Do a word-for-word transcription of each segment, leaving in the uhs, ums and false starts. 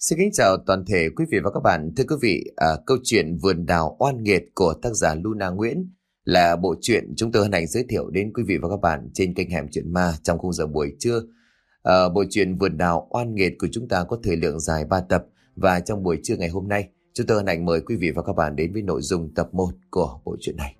Xin kính chào toàn thể quý vị và các bạn. Thưa quý vị, à, câu chuyện Vườn Đào Oan Nghiệt của tác giả Luna Nguyễn là bộ truyện chúng tôi hân hạnh giới thiệu đến quý vị và các bạn trên kênh Hẻm Chuyện Ma trong khung giờ buổi trưa. À, bộ truyện Vườn Đào Oan Nghiệt của chúng ta có thời lượng dài ba tập, và trong buổi trưa ngày hôm nay chúng tôi hân hạnh mời quý vị và các bạn đến với nội dung tập một của bộ truyện này.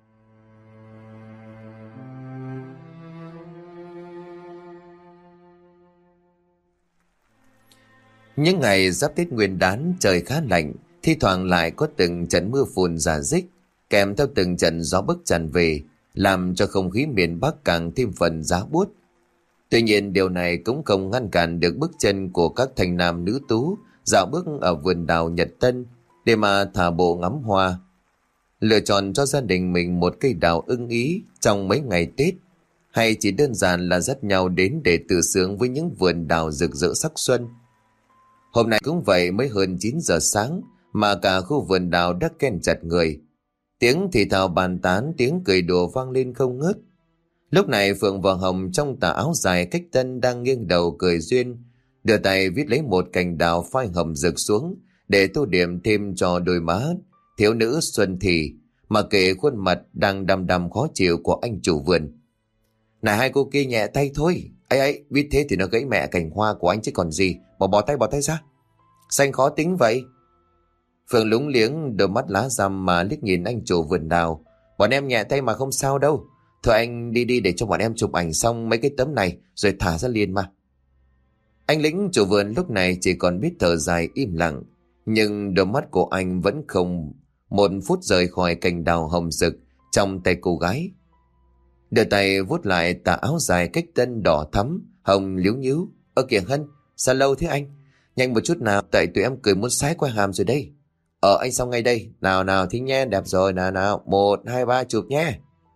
Những ngày giáp Tết Nguyên Đán, trời khá lạnh, thi thoảng lại có từng trận mưa phùn rả rích, kèm theo từng trận gió bấc tràn về, làm cho không khí miền Bắc càng thêm phần giá buốt. Tuy nhiên điều này cũng không ngăn cản được bước chân của các thanh nam nữ tú dạo bước ở vườn đào Nhật Tân để mà thả bộ ngắm hoa, lựa chọn cho gia đình mình một cây đào ưng ý trong mấy ngày Tết, hay chỉ đơn giản là dắt nhau đến để tự sướng với những vườn đào rực rỡ sắc xuân. Hôm nay cũng vậy, mới hơn chín giờ sáng mà cả khu vườn đào đã ken chặt người. Tiếng thì thào bàn tán, tiếng cười đùa vang lên không ngớt. Lúc này Phượng và Hồng trong tà áo dài cách tân đang nghiêng đầu cười duyên, đưa tay viết lấy một cành đào phai hồng rực xuống để tô điểm thêm cho đôi má thiếu nữ xuân thì, mà kệ khuôn mặt đang đăm đăm khó chịu của anh chủ vườn. Này hai cô kia nhẹ tay thôi, ấy ấy, viết thế thì nó gãy mẹ cành hoa của anh chứ còn gì, bỏ bỏ tay bỏ tay ra. Xanh khó tính vậy. Phượng lúng liếng đôi mắt lá răm mà liếc nhìn anh chủ vườn đào. Bọn em nhẹ tay mà không sao đâu. Thôi anh đi đi để cho bọn em chụp ảnh xong mấy cái tấm này rồi thả ra liền mà. Anh lính chủ vườn lúc này chỉ còn biết thở dài im lặng, nhưng đôi mắt của anh vẫn không một phút rời khỏi cành đào hồng rực trong tay cô gái. Đưa tay vuốt lại tà áo dài cách tân đỏ thắm, hồng liếu nhíu. Ơ kìa Hân, sao lâu thế anh? Nhanh một chút nào, tại tụi em cười muốn sái qua hàm rồi đây. Ờ anh xong ngay đây. Nào nào thì nhé, đẹp rồi, nào nào, một, hai, ba chụp nhé.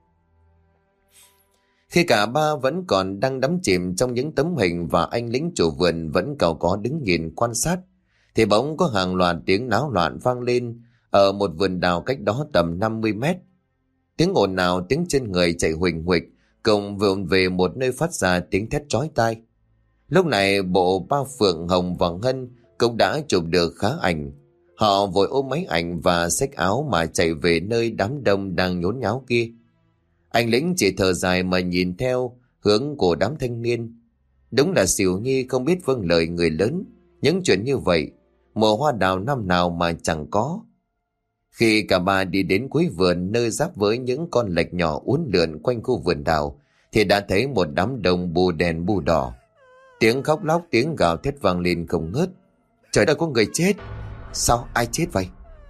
Khi cả ba vẫn còn đang đắm chìm trong những tấm hình và anh lính chủ vườn vẫn cau có đứng nhìn quan sát, thì bỗng có hàng loạt tiếng náo loạn vang lên ở một vườn đào cách đó tầm năm mươi mét. Tiếng ồn ào, tiếng chân người chạy huỳnh huỵch cùng vụn về một nơi phát ra tiếng thét chói tai. Lúc này bộ ba Phượng, Hồng và Ngân cũng đã chụp được khá ảnh. Họ vội ôm máy ảnh và xách áo mà chạy về nơi đám đông đang nhốn nháo kia. Anh lính chỉ thở dài mà nhìn theo hướng của đám thanh niên. Đúng là xỉu nhi không biết vâng lời người lớn. Những chuyện như vậy mùa hoa đào năm nào mà chẳng có. Khi cả ba đi đến cuối vườn nơi giáp với những con lệch nhỏ uốn lượn quanh khu vườn đào, thì đã thấy một đám đông bù đèn bù đỏ. Tiếng khóc lóc, tiếng gào thét vang lên không ngớt. Trời ơi, có người chết. Sao, ai chết vậy?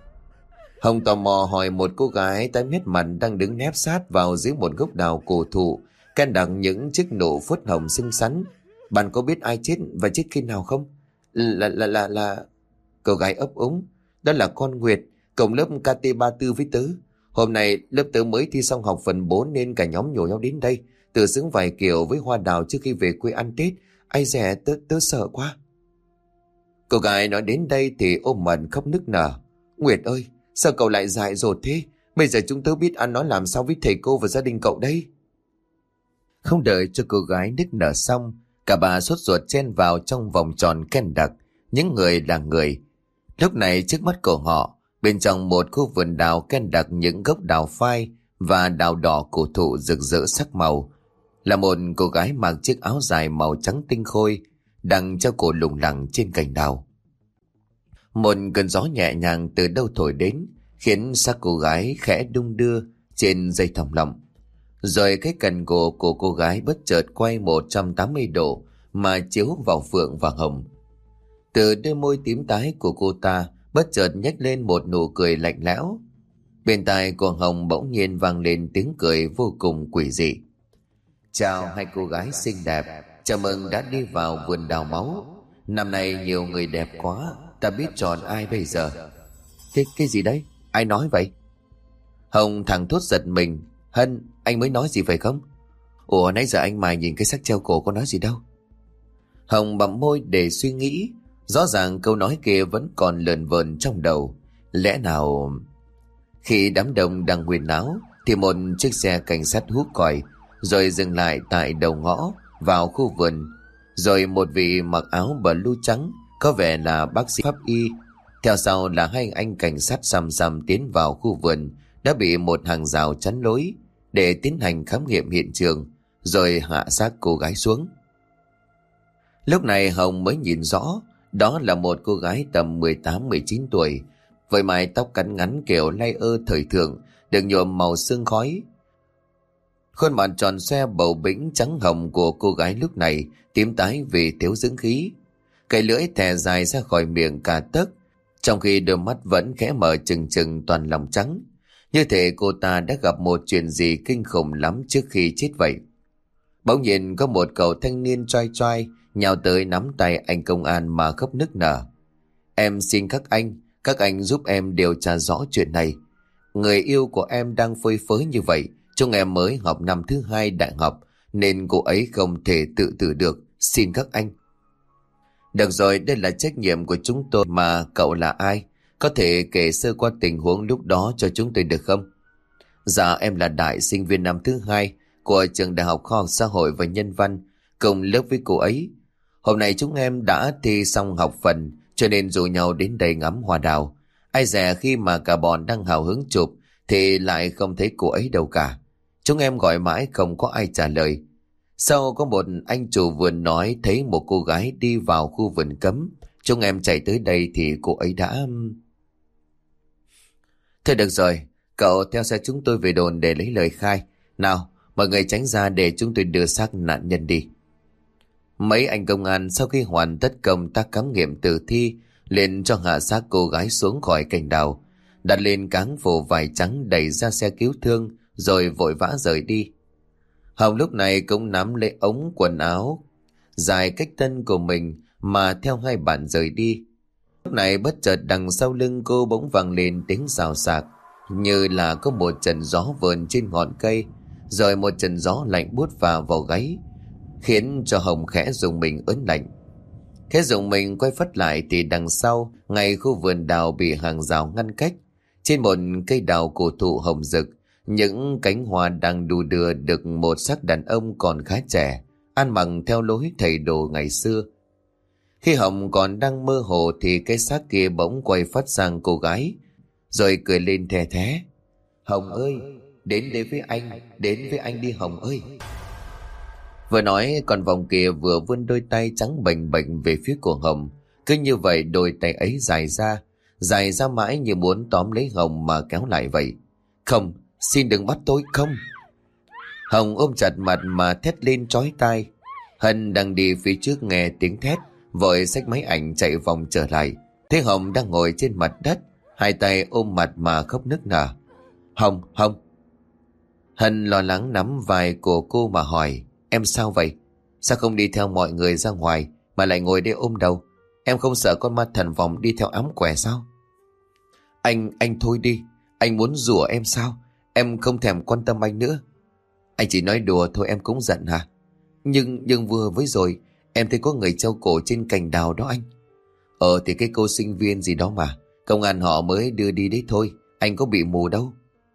Hồng tò mò hỏi một cô gái tái mét mặt đang đứng nép sát vào dưới một gốc đào cổ thụ, can đặng những chiếc nụ phớt hồng xinh xắn. Bạn có biết ai chết và chết khi nào không? Là, là, là, là... Cô gái ấp úng. Đó là con Nguyệt, cộng lớp ca tê ba mươi tư với tớ. Hôm nay lớp tớ mới thi xong học phần bốn nên cả nhóm nhổ nhau đến đây, tự xứng vài kiểu với hoa đào trước khi về quê ăn Tết. Ai dè, tớ, tớ sợ quá. Cô gái nói đến đây thì ôm mặt khóc nức nở. Nguyệt ơi, sao cậu lại dại dột thế? Bây giờ chúng tớ biết ăn nói làm sao với thầy cô và gia đình cậu đây. Không đợi cho cô gái nức nở xong, cả bà sốt ruột chen vào trong vòng tròn ken đặc. Những người là người. Lúc này trước mắt của họ, bên trong một khu vườn đào ken đặc những gốc đào phai và đào đỏ cổ thụ rực rỡ sắc màu, là một cô gái mặc chiếc áo dài màu trắng tinh khôi đang treo cổ lủng lẳng trên cành đào. Một cơn gió nhẹ nhàng từ đâu thổi đến khiến xác cô gái khẽ đung đưa trên dây thòng lọng, rồi cái cần cổ của cô gái bất chợt quay một trăm tám mươi độ mà chiếu vào Phượng và Hồng. Từ đôi môi tím tái của cô ta bất chợt nhếch lên một nụ cười lạnh lẽo. Bên tai của Hồng bỗng nhiên vang lên tiếng cười vô cùng quỷ dị. Chào hai cô gái xinh đẹp, chào mừng đã đi vào vườn đào máu. Năm nay nhiều người đẹp quá, ta biết chọn ai bây giờ. Cái, cái gì đấy? Ai nói vậy? Hồng thẳng thốt giật mình. Hân, anh mới nói gì phải không? Ủa nãy giờ anh mài nhìn cái xác treo cổ có nói gì đâu. Hồng bặm môi để suy nghĩ. Rõ ràng câu nói kia vẫn còn lờn vờn trong đầu. Lẽ nào... Khi đám đông đang huyên náo thì một chiếc xe cảnh sát hút còi rồi dừng lại tại đầu ngõ vào khu vườn. Rồi một vị mặc áo blue trắng có vẻ là bác sĩ pháp y. Theo sau là hai anh cảnh sát xăm xăm tiến vào khu vườn đã bị một hàng rào chắn lối để tiến hành khám nghiệm hiện trường, rồi hạ xác cô gái xuống. Lúc này Hồng mới nhìn rõ, đó là một cô gái tầm mười tám mười chín tuổi, với mái tóc cắn ngắn kiểu lay ơ thời thượng, được nhuộm màu sương khói. Khuôn mặt tròn xoe bầu bĩnh trắng hồng của cô gái lúc này tím tái vì thiếu dưỡng khí. Cái lưỡi thè dài ra khỏi miệng cả tấc, trong khi đôi mắt vẫn khẽ mở trừng trừng toàn lòng trắng. Như thể cô ta đã gặp một chuyện gì kinh khủng lắm trước khi chết vậy. Bỗng nhiên có một cậu thanh niên trai trai nhào tới nắm tay anh công an mà khóc nức nở. Em xin các anh, các anh giúp em điều tra rõ chuyện này. Người yêu của em đang phơi phới như vậy, chúng em mới học năm thứ hai đại học, nên cô ấy không thể tự tử được, xin các anh. Được rồi, đây là trách nhiệm của chúng tôi mà, cậu là ai? Có thể kể sơ qua tình huống lúc đó cho chúng tôi được không? Dạ, em là đại sinh viên năm thứ hai của trường Đại học Khoa học Xã hội và Nhân văn, cùng lớp với cô ấy. Hôm nay chúng em đã thi xong học phần, cho nên rủ nhau đến đây ngắm hoa đào. Ai dè khi mà cả bọn đang hào hứng chụp thì lại không thấy cô ấy đâu cả. Chúng em gọi mãi không có ai trả lời. Sau có một anh chủ vườn nói thấy một cô gái đi vào khu vườn cấm. Chúng em chạy tới đây thì cô ấy đã... Thôi được rồi, cậu theo xe chúng tôi về đồn để lấy lời khai. Nào, mọi người tránh ra để chúng tôi đưa xác nạn nhân đi. Mấy anh công an sau khi hoàn tất công tác khám nghiệm tử thi liền cho hạ xác cô gái xuống khỏi cành đào, đặt lên cáng phủ vải trắng đẩy ra xe cứu thương rồi vội vã rời đi. Hồng lúc này cũng nắm lấy ống quần áo dài cách thân của mình mà theo hai bạn rời đi. Lúc này bất chợt đằng sau lưng cô bỗng vang lên tiếng xào xạc, như là có một trận gió vờn trên ngọn cây, rồi một trận gió lạnh buốt vào vào gáy, khiến cho Hồng khẽ rùng mình ớn lạnh. Khẽ rùng mình quay phắt lại thì đằng sau, ngay khu vườn đào bị hàng rào ngăn cách, trên một cây đào cổ thụ hồng rực, những cánh hoa đang đu đưa được một xác đàn ông còn khá trẻ, ăn mặc theo lối thầy đồ ngày xưa. Khi Hồng còn đang mơ hồ thì cái xác kia bỗng quay phát sang cô gái, rồi cười lên the thé. Hồng ơi, đến đây với anh, đến với anh đi Hồng ơi. Vừa nói còn vòng kia vừa vươn đôi tay trắng bềnh bềnh về phía của Hồng. Cứ như vậy đôi tay ấy dài ra, dài ra mãi như muốn tóm lấy Hồng mà kéo lại vậy. Không, xin đừng bắt tôi, không. Hồng ôm chặt mặt mà thét lên chói tai. Hân đang đi phía trước nghe tiếng thét, vội xách máy ảnh chạy vòng trở lại. Thấy Hồng đang ngồi trên mặt đất, hai tay ôm mặt mà khóc nức nở. Hồng, Hồng. Hân lo lắng nắm vai của cô mà hỏi, em sao vậy? Sao không đi theo mọi người ra ngoài mà lại ngồi đây ôm đầu? Em không sợ con ma thần vòng đi theo ám quẻ sao? Anh, anh thôi đi. Anh muốn rủa em sao? Em không thèm quan tâm anh nữa. Anh chỉ nói đùa thôi, em cũng giận hả? Nhưng, nhưng vừa với rồi, em thấy có người treo cổ trên cành đào đó anh. Ờ thì cái cô sinh viên gì đó mà, công an họ mới đưa đi đấy thôi, anh có bị mù đâu.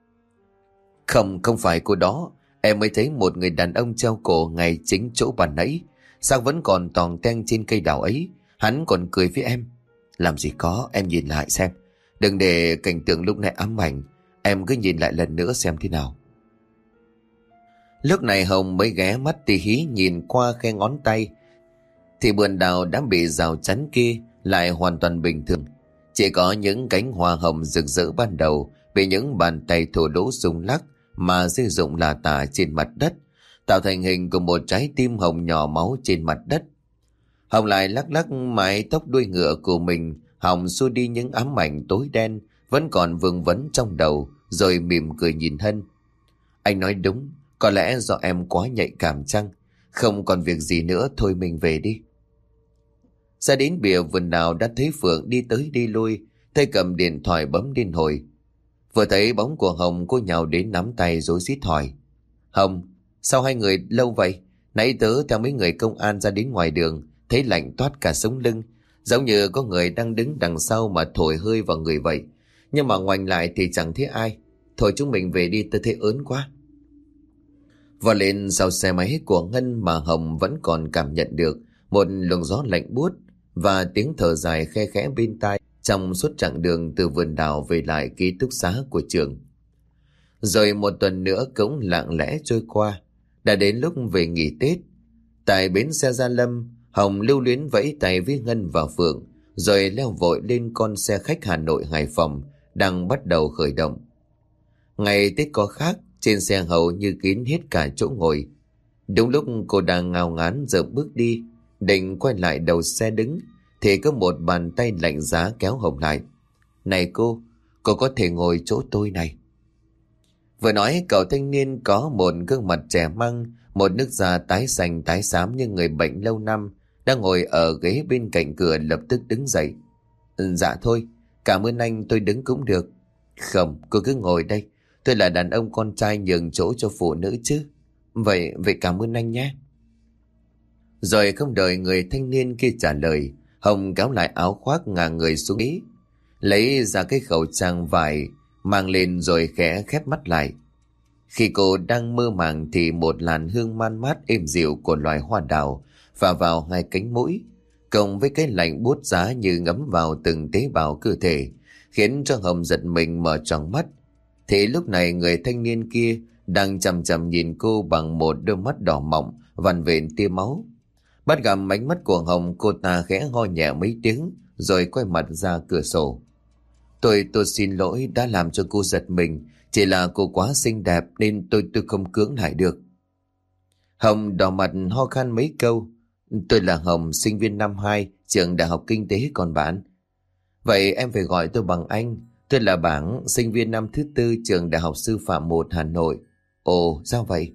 Không, không phải cô đó. Em mới thấy một người đàn ông treo cổ ngay chính chỗ bàn nãy. Sao vẫn còn toàn ten trên cây đào ấy? Hắn còn cười với em. Làm gì có, em nhìn lại xem. Đừng để cảnh tượng lúc này ám ảnh. Em cứ nhìn lại lần nữa xem thế nào. Lúc này Hồng mới ghé mắt tì hí nhìn qua khe ngón tay, thì vườn đào đã bị rào chắn kia lại hoàn toàn bình thường. Chỉ có những cánh hoa hồng rực rỡ ban đầu bị những bàn tay thô lỗ rung lắc mà rơi rụng lả tả trên mặt đất, tạo thành hình của một trái tim hồng nhỏ máu trên mặt đất. Hồng lại lắc lắc mái tóc đuôi ngựa của mình, hòng xua đi những ám ảnh tối đen vẫn còn vương vấn trong đầu, rồi mỉm cười nhìn Hân. Anh nói đúng, có lẽ do em quá nhạy cảm chăng? Không còn việc gì nữa, thôi mình về đi. Ra đến bìa vườn đào đã thấy Phượng đi tới đi lui, tay cầm điện thoại bấm liên hồi. Vừa thấy bóng của Hồng, cô nhào đến nắm tay rối rít hỏi. Hồng, sao hai người lâu vậy? Nãy tớ theo mấy người công an ra đến ngoài đường, thấy lạnh toát cả sống lưng, giống như có người đang đứng đằng sau mà thổi hơi vào người vậy. Nhưng mà ngoảnh lại thì chẳng thấy ai. Thôi chúng mình về đi, tớ thấy ớn quá. Vào lên sau xe máy của Ngân mà Hồng vẫn còn cảm nhận được một luồng gió lạnh buốt và tiếng thở dài khe khẽ bên tai trong suốt chặng đường từ vườn đào về lại ký túc xá của trường. Rồi một tuần nữa cũng lặng lẽ trôi qua, đã đến lúc về nghỉ Tết. Tại bến xe Gia Lâm, Hồng lưu luyến vẫy tay với Ngân và Phượng, rồi leo vội lên con xe khách Hà Nội Hải Phòng đang bắt đầu khởi động. Ngày Tết có khác, trên xe hầu như kín hết cả chỗ ngồi. Đúng lúc cô đang ngao ngán giờ bước đi, định quay lại đầu xe đứng, thì có một bàn tay lạnh giá kéo Hồng lại. Này cô, cô có thể ngồi chỗ tôi này. Vừa nói, cậu thanh niên có một gương mặt trẻ măng, một nước da tái xanh tái xám như người bệnh lâu năm, đang ngồi ở ghế bên cạnh cửa lập tức đứng dậy. Ừ, dạ thôi, cảm ơn anh, tôi đứng cũng được. Không, cô cứ ngồi đây, tôi là đàn ông con trai nhường chỗ cho phụ nữ chứ. Vậy, vậy cảm ơn anh nhé. Rồi không đợi người thanh niên kia trả lời, Hồng kéo lại áo khoác ngả người xuống ý, lấy ra cái khẩu trang vải mang lên rồi khẽ khép mắt lại. Khi cô đang mơ màng thì một làn hương man mát êm dịu của loài hoa đào phả vào hai cánh mũi, cộng với cái lạnh buốt giá như ngấm vào từng tế bào cơ thể, khiến cho Hồng giật mình mở tròn mắt. Thì lúc này người thanh niên kia đang chằm chằm nhìn cô bằng một đôi mắt đỏ mọng vằn vện tia máu. Bắt gặp ánh mắt của Hồng, cô ta khẽ ho nhẹ mấy tiếng rồi quay mặt ra cửa sổ. Tôi tôi xin lỗi đã làm cho cô giật mình, chỉ là cô quá xinh đẹp nên tôi tôi không cưỡng lại được. Hồng đỏ mặt ho khan mấy câu. Tôi là Hồng, sinh viên năm hai, trường Đại học Kinh tế còn bạn. Vậy em phải gọi tôi bằng anh. Tôi là Bảng, sinh viên năm thứ tư, trường Đại học Sư phạm một Hà Nội. Ồ, sao vậy?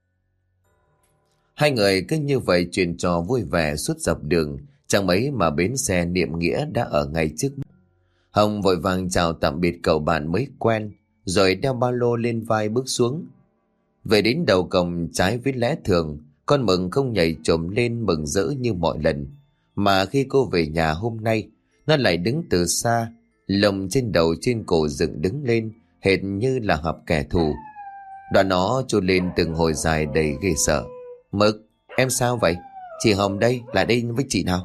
Hai người cứ như vậy chuyện trò vui vẻ suốt dọc đường, chẳng mấy mà bến xe Niệm Nghĩa đã ở ngay trước mắt. Hồng vội vàng chào tạm biệt cậu bạn mới quen, rồi đeo ba lô lên vai bước xuống. Về đến đầu cổng, trái với lẽ thường, con mừng không nhảy trồm lên mừng rỡ như mọi lần, mà khi cô về nhà hôm nay, nó lại đứng từ xa, lồng trên đầu trên cổ dựng đứng lên, hệt như là hợp kẻ thù. Đoạn nó trôi lên từng hồi dài đầy ghê sợ. Mực, em sao vậy? Chị Hồng đây, lại đây với chị nào.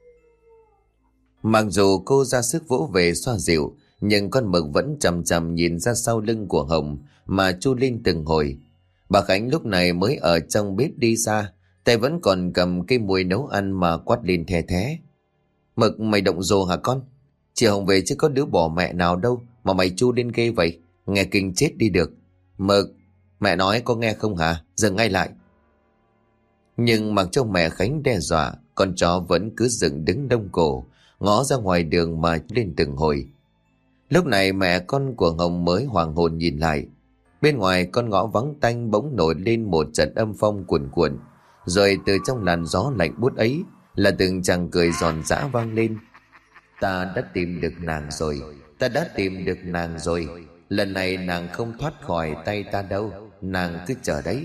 Mặc dù cô ra sức vỗ về xoa dịu, nhưng con Mực vẫn chằm chằm nhìn ra sau lưng của Hồng mà chu lên từng hồi. Bà Khánh lúc này mới ở trong bếp đi ra, tay vẫn còn cầm cây muôi nấu ăn mà quát lên the thé. Mực, mày động rồ hả con? Chị Hồng về chứ có đứa bỏ mẹ nào đâu mà mày chu lên ghê vậy, nghe kinh chết đi được. Mực, mẹ nói có nghe không hả? Dừng ngay lại. Nhưng mặc cho mẹ Khánh đe dọa, con chó vẫn cứ dựng đứng đông cổ, ngó ra ngoài đường mà lên từng hồi. Lúc này mẹ con của Hồng mới hoàng hồn nhìn lại. Bên ngoài con ngõ vắng tanh bỗng nổi lên một trận âm phong cuồn cuộn, rồi từ trong làn gió lạnh buốt ấy là từng chàng cười giòn giã vang lên. Ta đã tìm được nàng rồi, ta đã tìm được nàng rồi. Lần này nàng không thoát khỏi tay ta đâu, nàng cứ chờ đấy.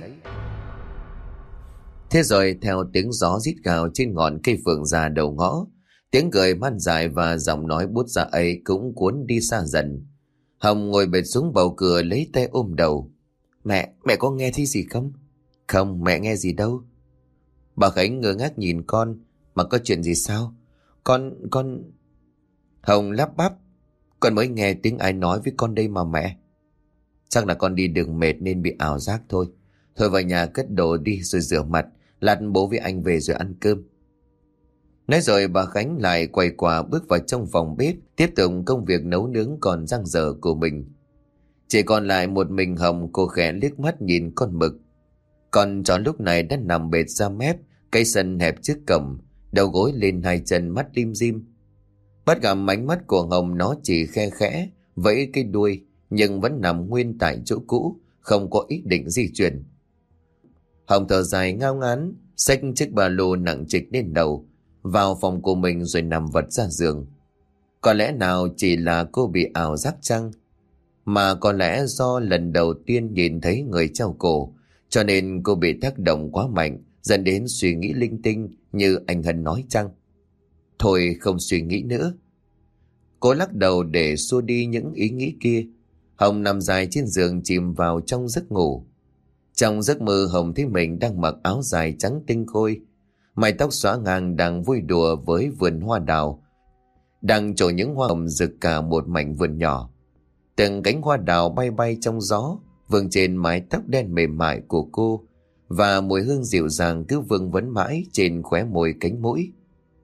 Thế rồi theo tiếng gió rít gào trên ngọn cây phượng già đầu ngõ, tiếng cười man dại và giọng nói buốt dạ ấy cũng cuốn đi xa dần. Hồng ngồi bệt xuống bầu cửa lấy tay ôm đầu. Mẹ, mẹ có nghe thấy gì không? Không, mẹ nghe gì đâu. Bà Khánh ngơ ngác nhìn con. Mà có chuyện gì sao? Con, con... Hồng lắp bắp. Con mới nghe tiếng ai nói với con đây mà mẹ. Chắc là con đi đường mệt nên bị ảo giác thôi. Thôi vào nhà cất đồ đi rồi rửa mặt. Lát bố với anh về rồi ăn cơm. Nói rồi bà Khánh lại quay qua bước vào trong phòng bếp, tiếp tục công việc nấu nướng còn dang dở của mình. Chỉ còn lại một mình Hồng, cô khẽ liếc mắt nhìn con Mực. Con chó lúc này đã nằm bệt ra mép, cây sân hẹp trước cổng, đầu gối lên hai chân mắt lim dim. Bắt gặp ánh mắt của Hồng, nó chỉ khe khẽ, vẫy cái đuôi, nhưng vẫn nằm nguyên tại chỗ cũ, không có ý định di chuyển. Hồng thở dài ngao ngán, xách chiếc ba lô nặng trịch lên đầu, vào phòng của mình rồi nằm vật ra giường. Có lẽ nào chỉ là cô bị ảo giác chăng? Mà có lẽ do lần đầu tiên nhìn thấy người treo cổ, cho nên cô bị tác động quá mạnh, dẫn đến suy nghĩ linh tinh như anh Hân nói chăng? Thôi không suy nghĩ nữa. Cô lắc đầu để xua đi những ý nghĩ kia. Hồng nằm dài trên giường chìm vào trong giấc ngủ. Trong giấc mơ Hồng thấy mình đang mặc áo dài trắng tinh khôi. mái tóc xõa ngang đang vui đùa với vườn hoa đào, đang trổ những hoa hồng rực cả một mảnh vườn nhỏ. Từng cánh hoa đào bay bay trong gió, vương trên mái tóc đen mềm mại của cô, và mùi hương dịu dàng cứ vương vấn mãi trên khóe môi cánh mũi.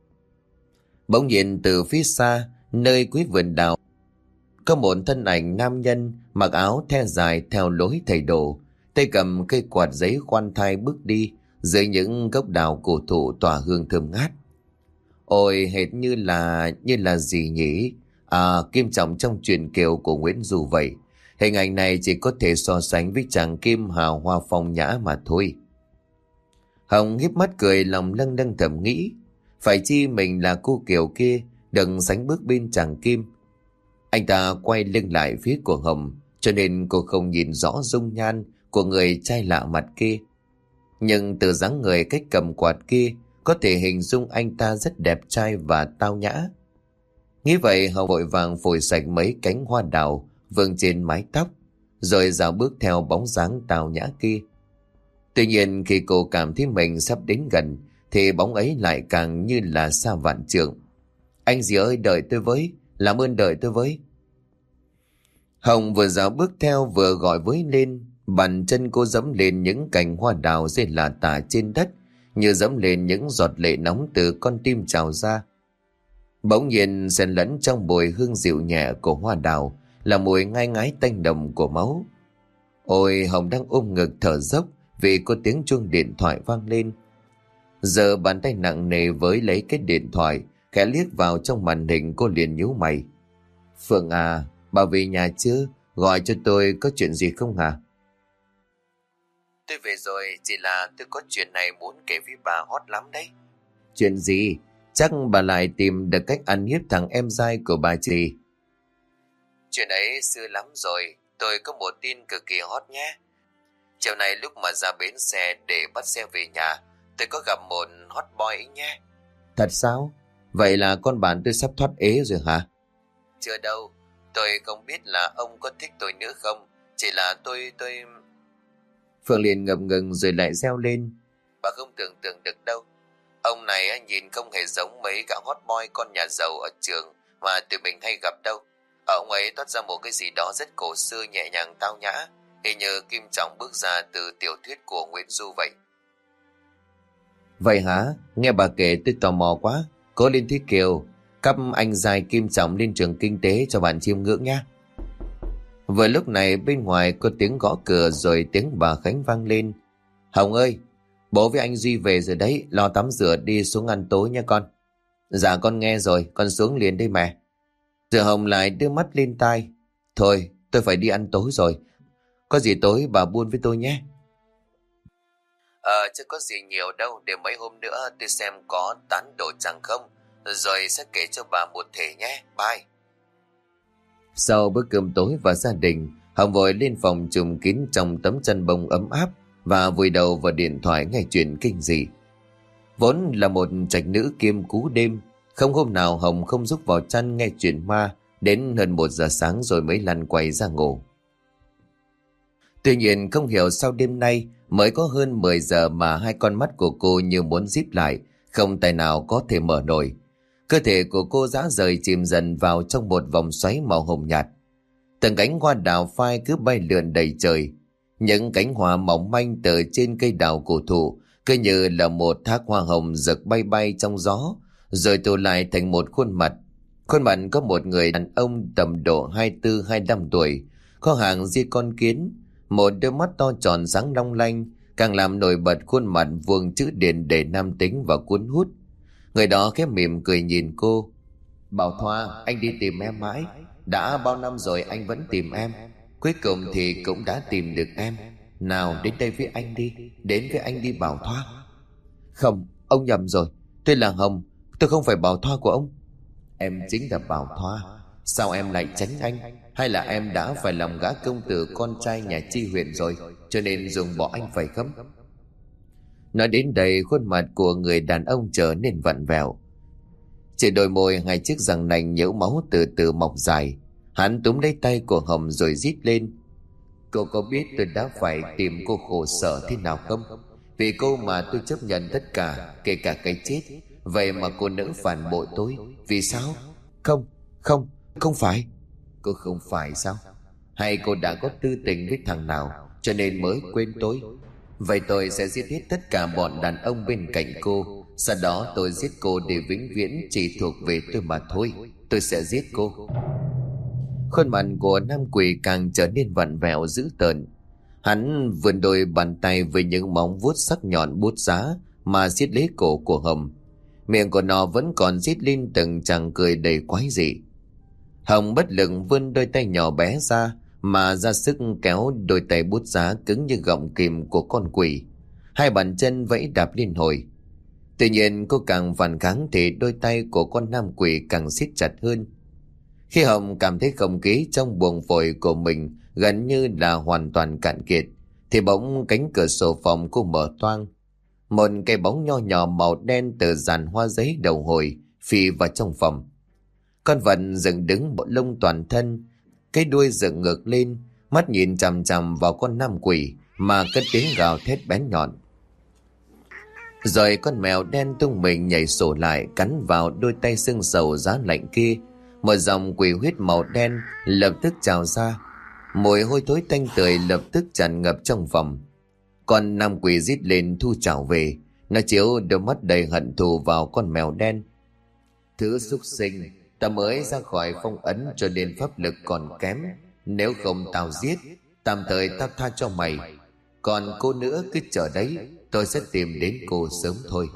Bỗng nhiên từ phía xa, nơi cuối vườn đào, có một thân ảnh nam nhân mặc áo the dài theo lối thầy đồ, tay cầm cây quạt giấy khoan thai bước đi dưới những gốc đào cổ thụ tỏa hương thơm ngát. Ôi, hệt như là như là gì nhỉ? À, Kim Trọng trong truyện Kiều của Nguyễn Du vậy. Hình ảnh này chỉ có thể so sánh với chàng Kim hào hoa phong nhã mà thôi. Hồng híp mắt cười, lòng lâng lâng thầm nghĩ, phải chi mình là cô Kiều kia, đừng sánh bước bên chàng Kim. Anh ta quay lưng lại phía của Hồng, cho nên cô không nhìn rõ dung nhan của người trai lạ mặt kia. Nhưng từ dáng người, cách cầm quạt kia, có thể hình dung anh ta rất đẹp trai và tao nhã. Nghĩ vậy, Hồng vội vàng phủi sạch mấy cánh hoa đào vương trên mái tóc, rồi dạo bước theo bóng dáng tao nhã kia. Tuy nhiên khi cô cảm thấy mình sắp đến gần, thì bóng ấy lại càng như là xa vạn trượng. Anh dì ơi, đợi tôi với, làm ơn đợi tôi với. Hồng vừa dạo bước theo vừa gọi với lên, bàn chân cô dẫm lên những cành hoa đào rơi lả tả trên đất, như dẫm lên những giọt lệ nóng từ con tim trào ra. Bỗng nhiên xen lẫn trong mùi hương dịu nhẹ của hoa đào là mùi ngai ngái tanh đồng của máu. Ôi, Hồng đang ôm ngực thở dốc vì có tiếng chuông điện thoại vang lên. Giờ bàn tay nặng nề với lấy cái điện thoại, khẽ liếc vào trong màn hình, cô liền nhíu mày. Phượng à, bà về nhà chưa? Gọi cho tôi có chuyện gì không hả? Tôi về rồi, chỉ là tôi có chuyện này muốn kể với bà hot lắm đấy. Chuyện gì? Chắc bà lại tìm được cách ăn hiếp thằng em trai của bà chị. Chuyện ấy xưa lắm rồi, tôi có một tin cực kỳ hot nhé. Chiều nay lúc mà ra bến xe để bắt xe về nhà, tôi có gặp một hot boy ấy nhé. Thật sao? Vậy là con bạn tôi sắp thoát ế rồi hả? Chưa đâu, tôi không biết là ông có thích tôi nữa không. Chỉ là tôi... tôi... Phương liền ngập ngừng rồi lại reo lên. Bà không tưởng tượng được đâu. Ông này nhìn không hề giống mấy gã hot boy con nhà giàu ở trường mà tụi mình hay gặp đâu. Ông ấy toát ra một cái gì đó rất cổ xưa, nhẹ nhàng tao nhã, y như Kim Trọng bước ra từ tiểu thuyết của Nguyễn Du vậy. Vậy hả? Nghe bà kể tôi tò mò quá. Cố lên Thúy Kiều, cắp anh dài Kim Trọng lên trường kinh tế cho bạn chiêm ngưỡng nha. Vừa lúc này bên ngoài có tiếng gõ cửa rồi tiếng bà Khánh vang lên. Hồng ơi, bố với anh Duy về rồi đấy, lo tắm rửa đi xuống ăn tối nha con. Dạ con nghe rồi, con xuống liền đây mẹ. Giờ Hồng lại đưa mắt lên tai. Thôi, tôi phải đi ăn tối rồi. Có gì tối bà buôn với tôi nhé. Ờ, chứ có gì nhiều đâu, để mấy hôm nữa tôi xem có tán đồ chẳng không, rồi sẽ kể cho bà một thể nhé. Bye. Sau bữa cơm tối và gia đình, Hồng vội lên phòng trùm kín trong tấm chăn bông ấm áp và vùi đầu vào điện thoại nghe chuyện kinh dị. Vốn là một trạch nữ kiêm cú đêm, không hôm nào Hồng không rúc vào chăn nghe chuyện ma đến hơn một giờ sáng rồi mới lăn quay ra ngủ. Tuy nhiên không hiểu sao đêm nay mới có hơn mười giờ mà hai con mắt của cô như muốn díp lại, không tài nào có thể mở nổi. Cơ thể của cô rã rời chìm dần vào trong một vòng xoáy màu hồng nhạt. Từng cánh hoa đào phai cứ bay lượn đầy trời. Những cánh hoa mỏng manh từ trên cây đào cổ thụ cứ như là một thác hoa hồng rực bay bay trong gió, rồi tụ lại thành một khuôn mặt. Khuôn mặt có một người đàn ông tầm độ hai mươi tư hai mươi lăm tuổi, có hàng ria con kiến, một đôi mắt to tròn sáng long lanh, càng làm nổi bật khuôn mặt vuông chữ điển để nam tính và cuốn hút. Người đó khép mỉm cười nhìn cô. Bảo Thoa, anh đi tìm em mãi. Đã bao năm rồi anh vẫn tìm em. Cuối cùng thì cũng đã tìm được em. Nào đến đây với anh đi. Đến với anh đi Bảo Thoa. Không, ông nhầm rồi. Tôi là Hồng, tôi không phải Bảo Thoa của ông. Em chính là Bảo Thoa. Sao em lại tránh anh? Hay là em đã phải làm gã công tử con trai nhà Chi huyện rồi, cho nên dùng bỏ anh phải không? Nói đến đây, khuôn mặt của người đàn ông trở nên vặn vẹo. Trên đôi môi hai chiếc răng nanh nhễu máu từ từ mọc dài. Hắn túm lấy tay của Hồng rồi rít lên. Cô có biết tôi đã phải tìm cô khổ sở thế nào không? Vì cô mà tôi chấp nhận tất cả, kể cả cái chết. Vậy mà cô nỡ phản bội tôi, vì sao? Không, không, không phải. Cô không phải sao? Hay cô đã có tư tình với thằng nào cho nên mới quên tôi? Vậy tôi sẽ giết hết tất cả bọn đàn ông bên cạnh cô. Sau đó tôi giết cô để vĩnh viễn chỉ thuộc về tôi mà thôi. Tôi sẽ giết cô. Khuôn mặt của nam quỷ càng trở nên vặn vẹo dữ tợn. Hắn vươn đôi bàn tay với những móng vuốt sắc nhọn bút giá mà giết lấy cổ của Hồng. Miệng của nó vẫn còn rít lên từng tràng cười đầy quái dị. Hồng bất lực vươn đôi tay nhỏ bé ra mà ra sức kéo đôi tay bút giá cứng như gọng kìm của con quỷ. Hai bàn chân vẫy đạp liên hồi. Tuy nhiên cô càng phản kháng thì đôi tay của con nam quỷ càng siết chặt hơn. Khi Hồng cảm thấy không khí trong buồng phổi của mình gần như là hoàn toàn cạn kiệt, thì bỗng cánh cửa sổ phòng cô mở toang. Một cái bóng nho nhỏ màu đen từ dàn hoa giấy đầu hồi phi vào trong phòng. Con vật dựng đứng, bộ lông toàn thân, cái đuôi dựng ngược lên, mắt nhìn chằm chằm vào con nam quỷ mà cất tiếng gào thét bén nhọn. Rồi con mèo đen tung mình nhảy sổ lại, cắn vào đôi tay xương sầu giá lạnh kia. Một dòng quỷ huyết màu đen lập tức trào ra. Mùi hôi thối tanh tưởi lập tức tràn ngập trong phòng. Con nam quỷ rít lên thu trảo về. Nó chiếu đôi mắt đầy hận thù vào con mèo đen. Thứ súc sinh, ta mới ra khỏi phong ấn cho nên pháp lực còn kém. Nếu không tao giết, tạm thời tao tha cho mày. Còn cô nữa cứ chờ đấy, tôi sẽ tìm đến cô sớm thôi.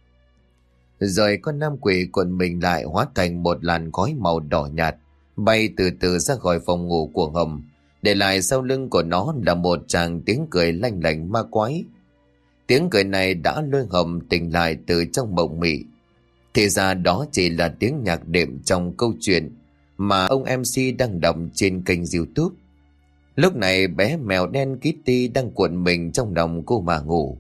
Rồi con nam quỷ cuộn mình lại hóa thành một làn khói màu đỏ nhạt, bay từ từ ra khỏi phòng ngủ của Hồng, để lại sau lưng của nó là một tràng tiếng cười lanh lảnh ma quái. Tiếng cười này đã lôi Hồng tỉnh lại từ trong mộng mị. Thì ra đó chỉ là tiếng nhạc đệm trong câu chuyện mà ông em xê đang đọc trên kênh YouTube. Lúc này bé mèo đen Kitty đang cuộn mình trong lòng cô mà ngủ.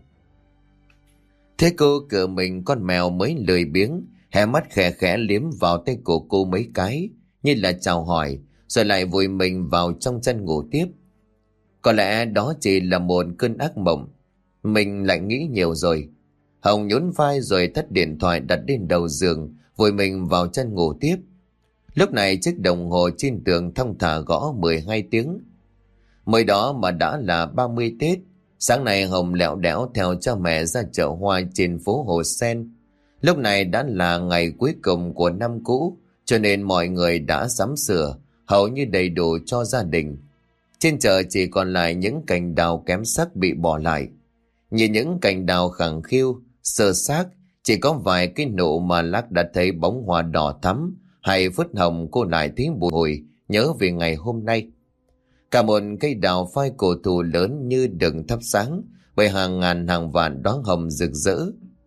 Thế cô cựa mình, con mèo mới lười biếng, hé mắt khẽ khẽ liếm vào tay của cô mấy cái, như là chào hỏi, rồi lại vùi mình vào trong chăn ngủ tiếp. Có lẽ đó chỉ là một cơn ác mộng. Mình lại nghĩ nhiều rồi. Hồng nhún vai rồi tắt điện thoại đặt lên đầu giường, vùi mình vào chăn ngủ tiếp. Lúc này chiếc đồng hồ trên tường thong thả gõ mười hai tiếng. Mới đó mà đã là ba mươi Tết. Sáng nay Hồng lẹo đẽo theo cha mẹ ra chợ hoa trên phố Hồ Sen. Lúc này đã là ngày cuối cùng của năm cũ, cho nên mọi người đã sắm sửa hầu như đầy đủ cho gia đình. Trên chợ chỉ còn lại những cành đào kém sắc bị bỏ lại. Nhìn những cành đào khẳng khiu, sơ xác, chỉ có vài cái nụ mà Lắc đã thấy bóng hoa đỏ thắm, hay phớt hồng cô lại thấy bùi hồi nhớ về ngày hôm nay. Cả một cây đào phai cổ thụ lớn như đừng thắp sáng bởi hàng ngàn hàng vạn đóa hồng rực rỡ.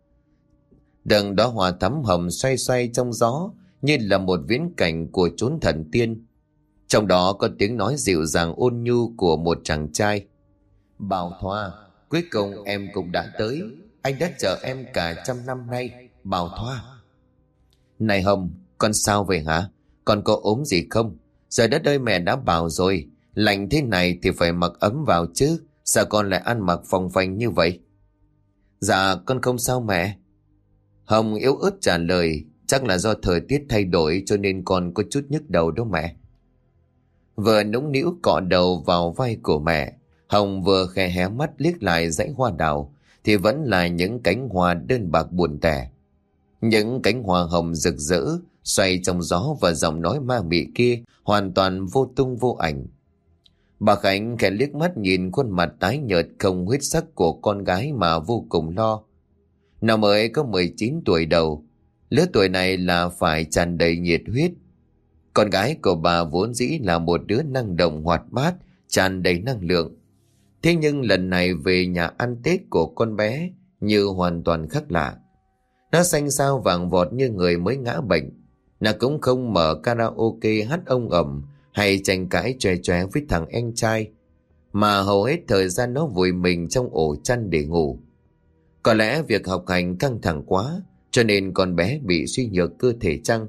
Đằng đóa hoa thắm hồng xoay xoay trong gió như là một viễn cảnh của chốn thần tiên. Trong đó có tiếng nói dịu dàng ôn nhu của một chàng trai. Bảo Thoa, cuối cùng em cũng đã tới. Anh đã chờ em cả trăm năm nay, Bảo Thoa. Này Hồng, con sao vậy hả? Con có ốm gì không? Giờ đất ơi, mẹ đã bảo rồi, lạnh thế này thì phải mặc ấm vào chứ. Sao con lại ăn mặc phồng phềnh như vậy? Dạ con không sao mẹ. Hồng yếu ớt trả lời. Chắc là do thời tiết thay đổi cho nên con có chút nhức đầu đó mẹ. Vừa nũng nĩu cọ đầu vào vai của mẹ, Hồng vừa khẽ hé mắt liếc lại dãy hoa đào thì vẫn là những cánh hoa đơn bạc buồn tẻ. Những cánh hoa hồng rực rỡ xoay trong gió và giọng nói ma mị kia hoàn toàn vô tung vô ảnh. Bà Khánh khẽ liếc mắt nhìn khuôn mặt tái nhợt không huyết sắc của con gái mà vô cùng lo. Nó mới có mười chín tuổi đầu, lứa tuổi này là phải tràn đầy nhiệt huyết. Con gái của bà vốn dĩ là một đứa năng động hoạt bát, tràn đầy năng lượng. Thế nhưng lần này về nhà ăn Tết của con bé như hoàn toàn khác lạ. Nó xanh xao vàng vọt như người mới ngã bệnh. Nó cũng không mở karaoke hát ông ẩm hay tranh cãi chòe chòe với thằng em trai, mà hầu hết thời gian nó vùi mình trong ổ chăn để ngủ. Có lẽ việc học hành căng thẳng quá cho nên con bé bị suy nhược cơ thể chăng?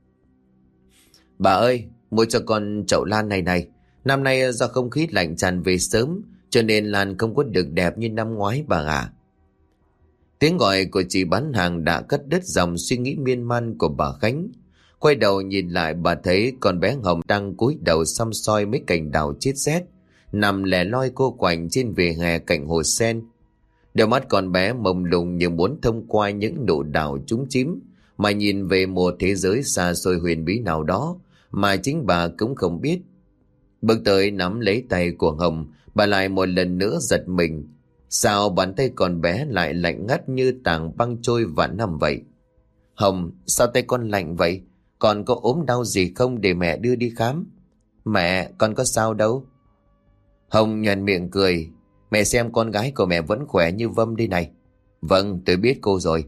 Bà ơi, mua cho con chậu lan này này. Năm nay do không khí lạnh tràn về sớm cho nên lan không có được đẹp như năm ngoái bà ạ. Tiếng gọi của chị bán hàng đã cắt đứt dòng suy nghĩ miên man của bà Khánh. Quay đầu nhìn lại, bà thấy con bé Hồng đang cúi đầu săm soi mấy cành đào chết rét nằm lẻ loi cô quạnh trên vỉa hè cạnh hồ sen. Đôi mắt con bé mông lung như muốn thông qua những nụ đào trúng chím mà nhìn về một thế giới xa xôi huyền bí nào đó mà chính bà cũng không biết. Bước tới nắm lấy tay của Hồng, bà lại một lần nữa giật mình. Sao bàn tay con bé lại lạnh ngắt như tảng băng trôi vạn năm vậy? Hồng, sao tay con lạnh vậy? Con có ốm đau gì không để mẹ đưa đi khám? Mẹ, con có sao đâu. Hồng nhoẻn miệng cười. Mẹ xem con gái của mẹ vẫn khỏe như vâm đây này. Vâng, tôi biết cô rồi.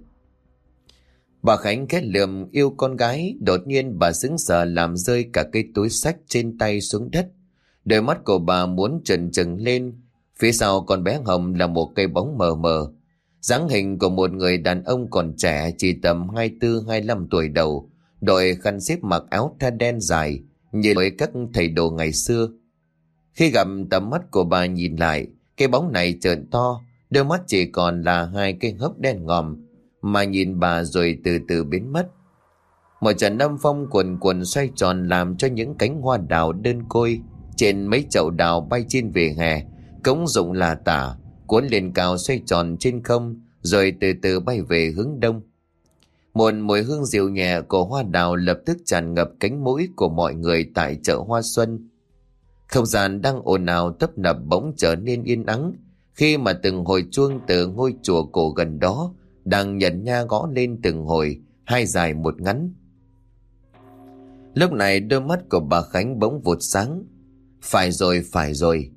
Bà Khánh kết liềm yêu con gái, đột nhiên bà sững sờ làm rơi cả cái túi xách trên tay xuống đất. Đôi mắt của bà muốn trừng trừng lên. Phía sau con bé Hồng là một cây bóng mờ mờ. Dáng hình của một người đàn ông còn trẻ, chỉ tầm hai mươi tư hai mươi lăm tuổi đầu, đội khăn xếp mặc áo tha đen dài như với các thầy đồ ngày xưa. Khi gặp tầm mắt của bà nhìn lại, cái bóng này trợn to, đôi mắt chỉ còn là hai cái hốc đen ngòm mà nhìn bà rồi từ từ biến mất. Một trận âm phong cuồn cuộn xoay tròn làm cho những cánh hoa đào đơn côi trên mấy chậu đào bay trên vỉa hè cống rụng là tả, cuốn lên cao xoay tròn trên không rồi từ từ bay về hướng đông. Một mùi hương dịu nhẹ của hoa đào lập tức tràn ngập cánh mũi của mọi người tại chợ hoa xuân. Không gian đang ồn ào tấp nập bỗng trở nên yên ắng khi mà từng hồi chuông từ ngôi chùa cổ gần đó đang nhận nha gõ lên từng hồi, hai dài một ngắn. Lúc này đôi mắt của bà Khánh bỗng vụt sáng. Phải rồi, phải rồi.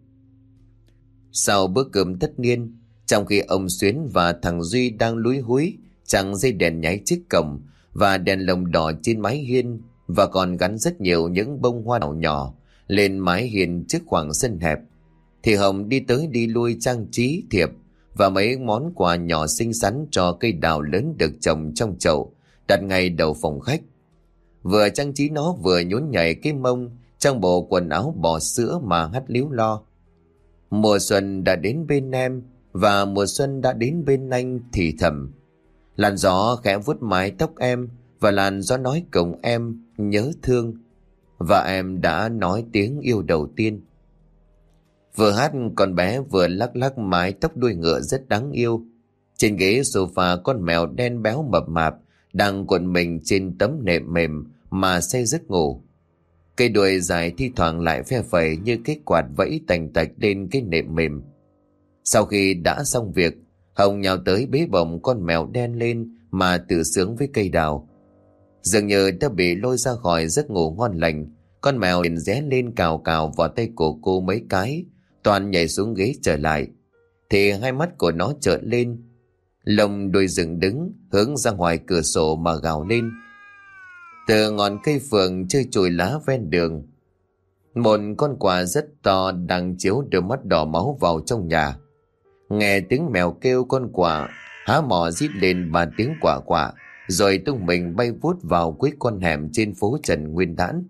Sau bữa cơm tất niên, trong khi ông Xuyến và thằng Duy đang lúi húi chẳng dây đèn nháy trước cổng và đèn lồng đỏ trên mái hiên, và còn gắn rất nhiều những bông hoa đào nhỏ lên mái hiên trước khoảng sân hẹp, thì Hồng đi tới đi lui trang trí thiệp và mấy món quà nhỏ xinh xắn cho cây đào lớn được trồng trong chậu đặt ngay đầu phòng khách. Vừa trang trí nó vừa nhún nhảy cái mông trong bộ quần áo bò sữa mà hắt líu lo. Mùa xuân đã đến bên em và mùa xuân đã đến bên anh thì thầm. Làn gió khẽ vuốt mái tóc em và làn gió nói cùng em nhớ thương, và em đã nói tiếng yêu đầu tiên. Vừa hát con bé vừa lắc lắc mái tóc đuôi ngựa rất đáng yêu. Trên ghế sofa con mèo đen béo mập mạp đang cuộn mình trên tấm nệm mềm mà say giấc ngủ. Cây đuôi dài thi thoảng lại phe phẩy như cái quạt vẫy tành tạch lên cái nệm mềm. Sau khi đã xong việc, Hồng nhào tới bế bổng con mèo đen lên mà tự sướng với cây đào. Dường như đã bị lôi ra khỏi giấc ngủ ngon lành, con mèo liền ré lên cào cào vào tay của cô mấy cái, toàn nhảy xuống ghế trở lại. Thì hai mắt của nó trợn lên, lông đuôi dựng đứng hướng ra ngoài cửa sổ mà gào lên. Từ ngọn cây phượng chơi chùi lá ven đường, một con quạ rất to đang chiếu đôi mắt đỏ máu vào trong nhà. Nghe tiếng mèo kêu, con quạ há mỏ rít lên ba tiếng quạ quạ, rồi tung mình bay vút vào cuối con hẻm trên phố Trần Nguyên Đán.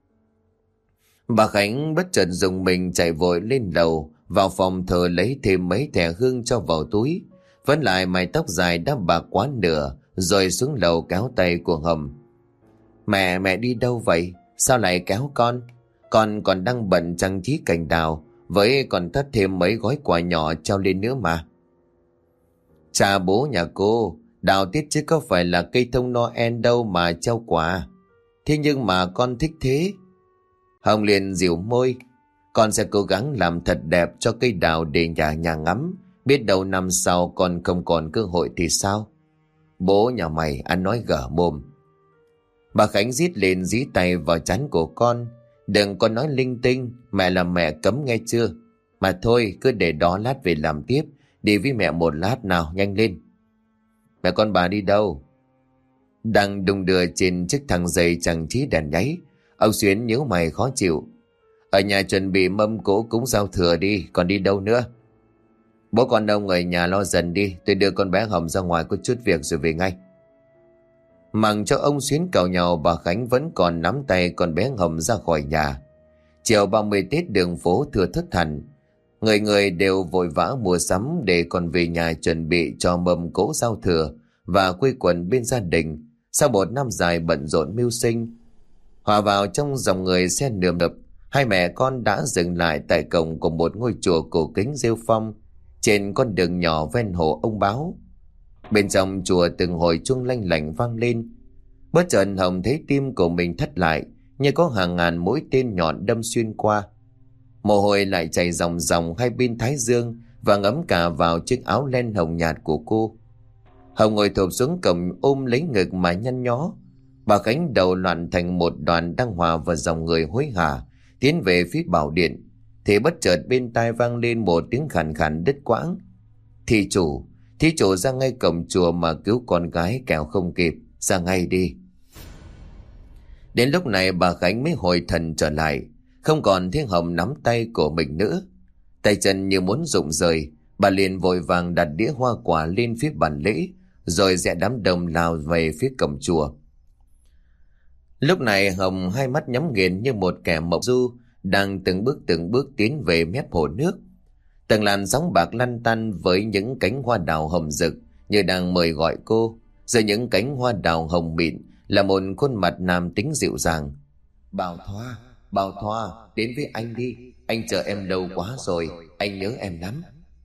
Bà Khánh bất chợt dùng mình chạy vội lên lầu, vào phòng thờ lấy thêm mấy thẻ hương cho vào túi, vẫn lại mái tóc dài đã bạc quá nửa, rồi xuống lầu kéo tay của Hồng. Mẹ, mẹ đi đâu vậy? Sao lại kéo con? Con còn đang bận trang trí cành đào, với còn thắt thêm mấy gói quà nhỏ treo lên nữa mà. Cha bố nhà cô, đào tiết chứ có phải là cây thông Noel đâu mà treo quà. Thế nhưng mà con thích thế. Hồng liền dịu môi. Con sẽ cố gắng làm thật đẹp cho cây đào để nhà nhà ngắm. Biết đâu năm sau con không còn cơ hội thì sao? Bố nhà mày ăn nói gở mồm. Bà Khánh rít lên dí tay vào trán của con. Đừng có nói linh tinh, mẹ là mẹ cấm nghe chưa? Mà thôi, cứ để đó lát về làm tiếp. Đi với mẹ một lát nào, nhanh lên. Mẹ con bà đi đâu? Đang đung đưa trên chiếc thang dây trang trí đèn nháy. Ông Xuyến nhíu mày khó chịu. Ở nhà chuẩn bị mâm cỗ cúng giao thừa đi, còn đi đâu nữa? Bố con ông ở nhà lo dần đi, tôi đưa con bé Hồng ra ngoài có chút việc rồi về ngay. Mặc cho ông Xuyến cào nhào, bà Khánh vẫn còn nắm tay con bé Hồng ra khỏi nhà. Chiều ba mươi Tết đường phố thưa thất hẳn. Người người đều vội vã mua sắm để còn về nhà chuẩn bị cho mâm cỗ giao thừa và quây quần bên gia đình. Sau một năm dài bận rộn mưu sinh, hòa vào trong dòng người xe nườm nượp, hai mẹ con đã dừng lại tại cổng của một ngôi chùa cổ kính rêu phong trên con đường nhỏ ven hồ ông Báo. Bên trong chùa từng hồi chuông lanh lảnh vang lên. Bất chợt Hồng thấy tim của mình thắt lại, như có hàng ngàn mũi tên nhọn đâm xuyên qua. Mồ hôi lại chảy ròng ròng hai bên thái dương và ngấm cả vào chiếc áo len hồng nhạt của cô. Hồng ngồi thụp xuống cổng ôm lấy ngực mà nhăn nhó. Bà Khánh đầu loạn thành một đoàn đang hòa vào dòng người hối hả tiến về phía bảo điện, thì bất chợt bên tai vang lên một tiếng khàn khàn đứt quãng. Thí chủ, thí chủ ra ngay cổng chùa mà cứu con gái kẻo không kịp, ra ngay đi. Đến lúc này bà Khánh mới hồi thần trở lại, không còn thấy Hồng nắm tay của mình nữa. Tay chân như muốn rụng rời, bà liền vội vàng đặt đĩa hoa quả lên phía bàn lễ, rồi rẽ đám đông lao về phía cổng chùa. Lúc này Hồng hai mắt nhắm nghiền như một kẻ mộng du, đang từng bước từng bước tiến về mép hồ nước. Từng làn sóng bạc lăn tăn với những cánh hoa đào hồng rực như đang mời gọi cô. Giữa những cánh hoa đào hồng mịn là một khuôn mặt nam tính dịu dàng. Bảo Thoa, Bảo Thoa, đến với anh đi, anh chờ em lâu quá rồi, anh nhớ em lắm.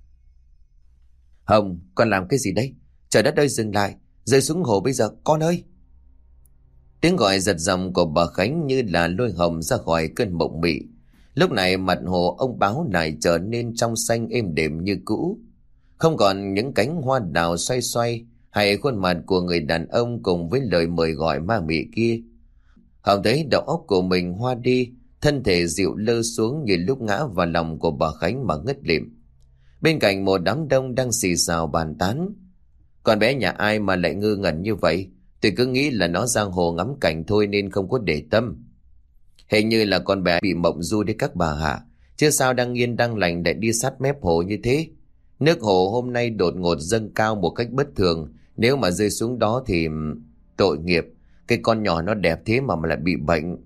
Hồng, con làm cái gì đấy? Trời đất ơi, dừng lại, rơi xuống hồ bây giờ, con ơi. Tiếng gọi giật giọng của bà Khánh như là lôi Hồng ra khỏi cơn mộng mị. Lúc này mặt hồ ông Báo lại trở nên trong xanh êm đềm như cũ, không còn những cánh hoa đào xoay xoay hay khuôn mặt của người đàn ông cùng với lời mời gọi ma mị kia. Hồng thấy đầu óc của mình hoa đi, thân thể dịu lơ xuống như lúc ngã vào lòng của bà Khánh mà ngất lịm. Bên cạnh một đám đông đang xì xào bàn tán. Con bé nhà ai mà lại ngơ ngẩn như vậy? Tôi cứ nghĩ là nó giang hồ ngắm cảnh thôi nên không có để tâm. Hình như là con bé bị mộng du đấy các bà hạ. Chứ sao đang yên đang lành lại đi sát mép hồ như thế? Nước hồ hôm nay đột ngột dâng cao một cách bất thường. Nếu mà rơi xuống đó thì tội nghiệp. Cái con nhỏ nó đẹp thế mà mà lại bị bệnh.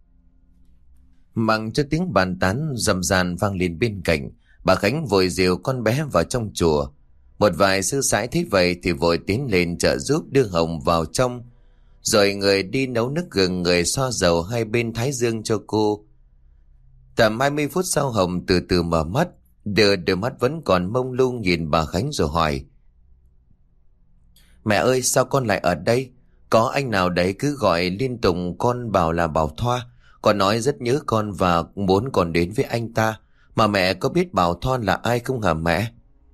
Mặc cho tiếng bàn tán rầm ràn vang lên bên cạnh, bà Khánh vội dìu con bé vào trong chùa. Một vài sư sãi thấy vậy thì vội tiến lên trợ giúp đưa Hồng vào trong, rồi người đi nấu nước gừng, người xoa dầu hai bên thái dương cho cô. Tầm hai mươi phút sau Hồng từ từ mở mắt, đưa đôi mắt vẫn còn mông lung nhìn bà Khánh rồi hỏi: Mẹ ơi, sao con lại ở đây? Có anh nào đấy cứ gọi liên tục con bảo là Bảo Thoa. Con nói rất nhớ con và muốn con đến với anh ta. Mà mẹ có biết Bảo Thoa là ai không hả mẹ?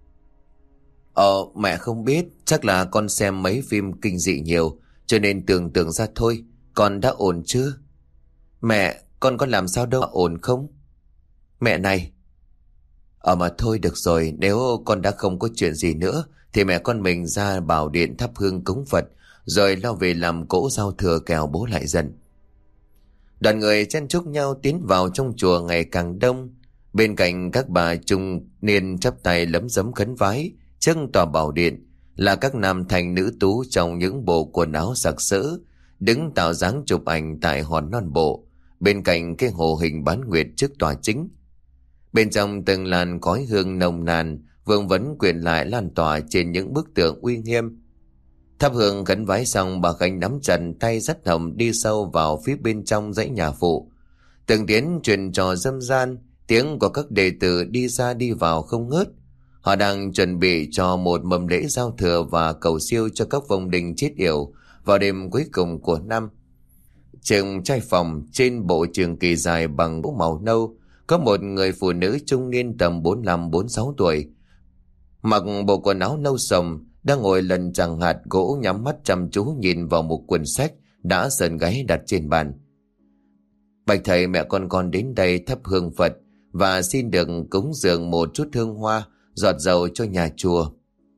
Ờ, mẹ không biết. Chắc là con xem mấy phim kinh dị nhiều, cho nên tưởng tượng ra thôi. Con đã ổn chưa? Mẹ, con có làm sao đâu, ổn không? Mẹ này. Ờ mà thôi được rồi, nếu con đã không có chuyện gì nữa thì mẹ con mình ra bảo điện thắp hương cúng Phật, rồi lo về làm cỗ giao thừa kẻo bố lại giận. Đoàn người chen chúc nhau tiến vào trong chùa ngày càng đông. Bên cạnh các bà trung niên chắp tay lấm dấm khấn vái trước tòa bảo điện là các nam thanh nữ tú trong những bộ quần áo sặc sỡ, đứng tạo dáng chụp ảnh tại hòn non bộ bên cạnh cái hồ hình bán nguyệt trước tòa chính. Bên trong từng làn khói hương nồng nàn vương vấn quyện lại lan tỏa trên những bức tượng uy nghiêm. Thắp hương khấn vái xong, bà Khánh nắm chặt tay dắt Hồng đi sâu vào phía bên trong dãy nhà phụ. Từng tiếng truyền trò râm ran, tiếng của các đệ tử đi ra đi vào không ngớt. Họ đang chuẩn bị cho một mầm lễ giao thừa và cầu siêu cho các vong linh chết yểu vào đêm cuối cùng của năm. Trường trai phòng trên bộ trường kỳ dài bằng gỗ màu nâu, có một người phụ nữ trung niên tầm bốn mươi lăm bốn mươi sáu tuổi, mặc bộ quần áo nâu sồng, đang ngồi lần chẳng hạt gỗ, nhắm mắt chăm chú nhìn vào một quyển sách đã sờn gáy đặt trên bàn. Bạch thầy, mẹ con con đến đây thắp hương Phật và xin được cúng dường một chút hương hoa, giọt dầu cho nhà chùa.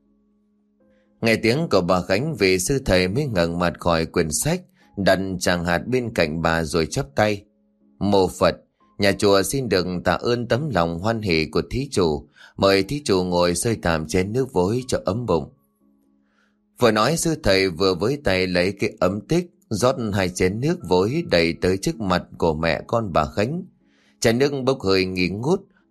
Nghe tiếng của bà Khánh, vị sư thầy mới ngẩng mặt khỏi quyển sách đặt chẳng hạt bên cạnh bà rồi chắp tay: Mô Phật, nhà chùa xin được tạ ơn tấm lòng hoan hỷ của thí chủ, mời thí chủ ngồi xơi tạm chén nước vối cho ấm bụng. Vừa nói, sư thầy vừa với tay lấy cái ấm tích rót hai chén nước vối đầy tới trước mặt của mẹ con bà Khánh. Chén nước bốc hơi nghi ngút,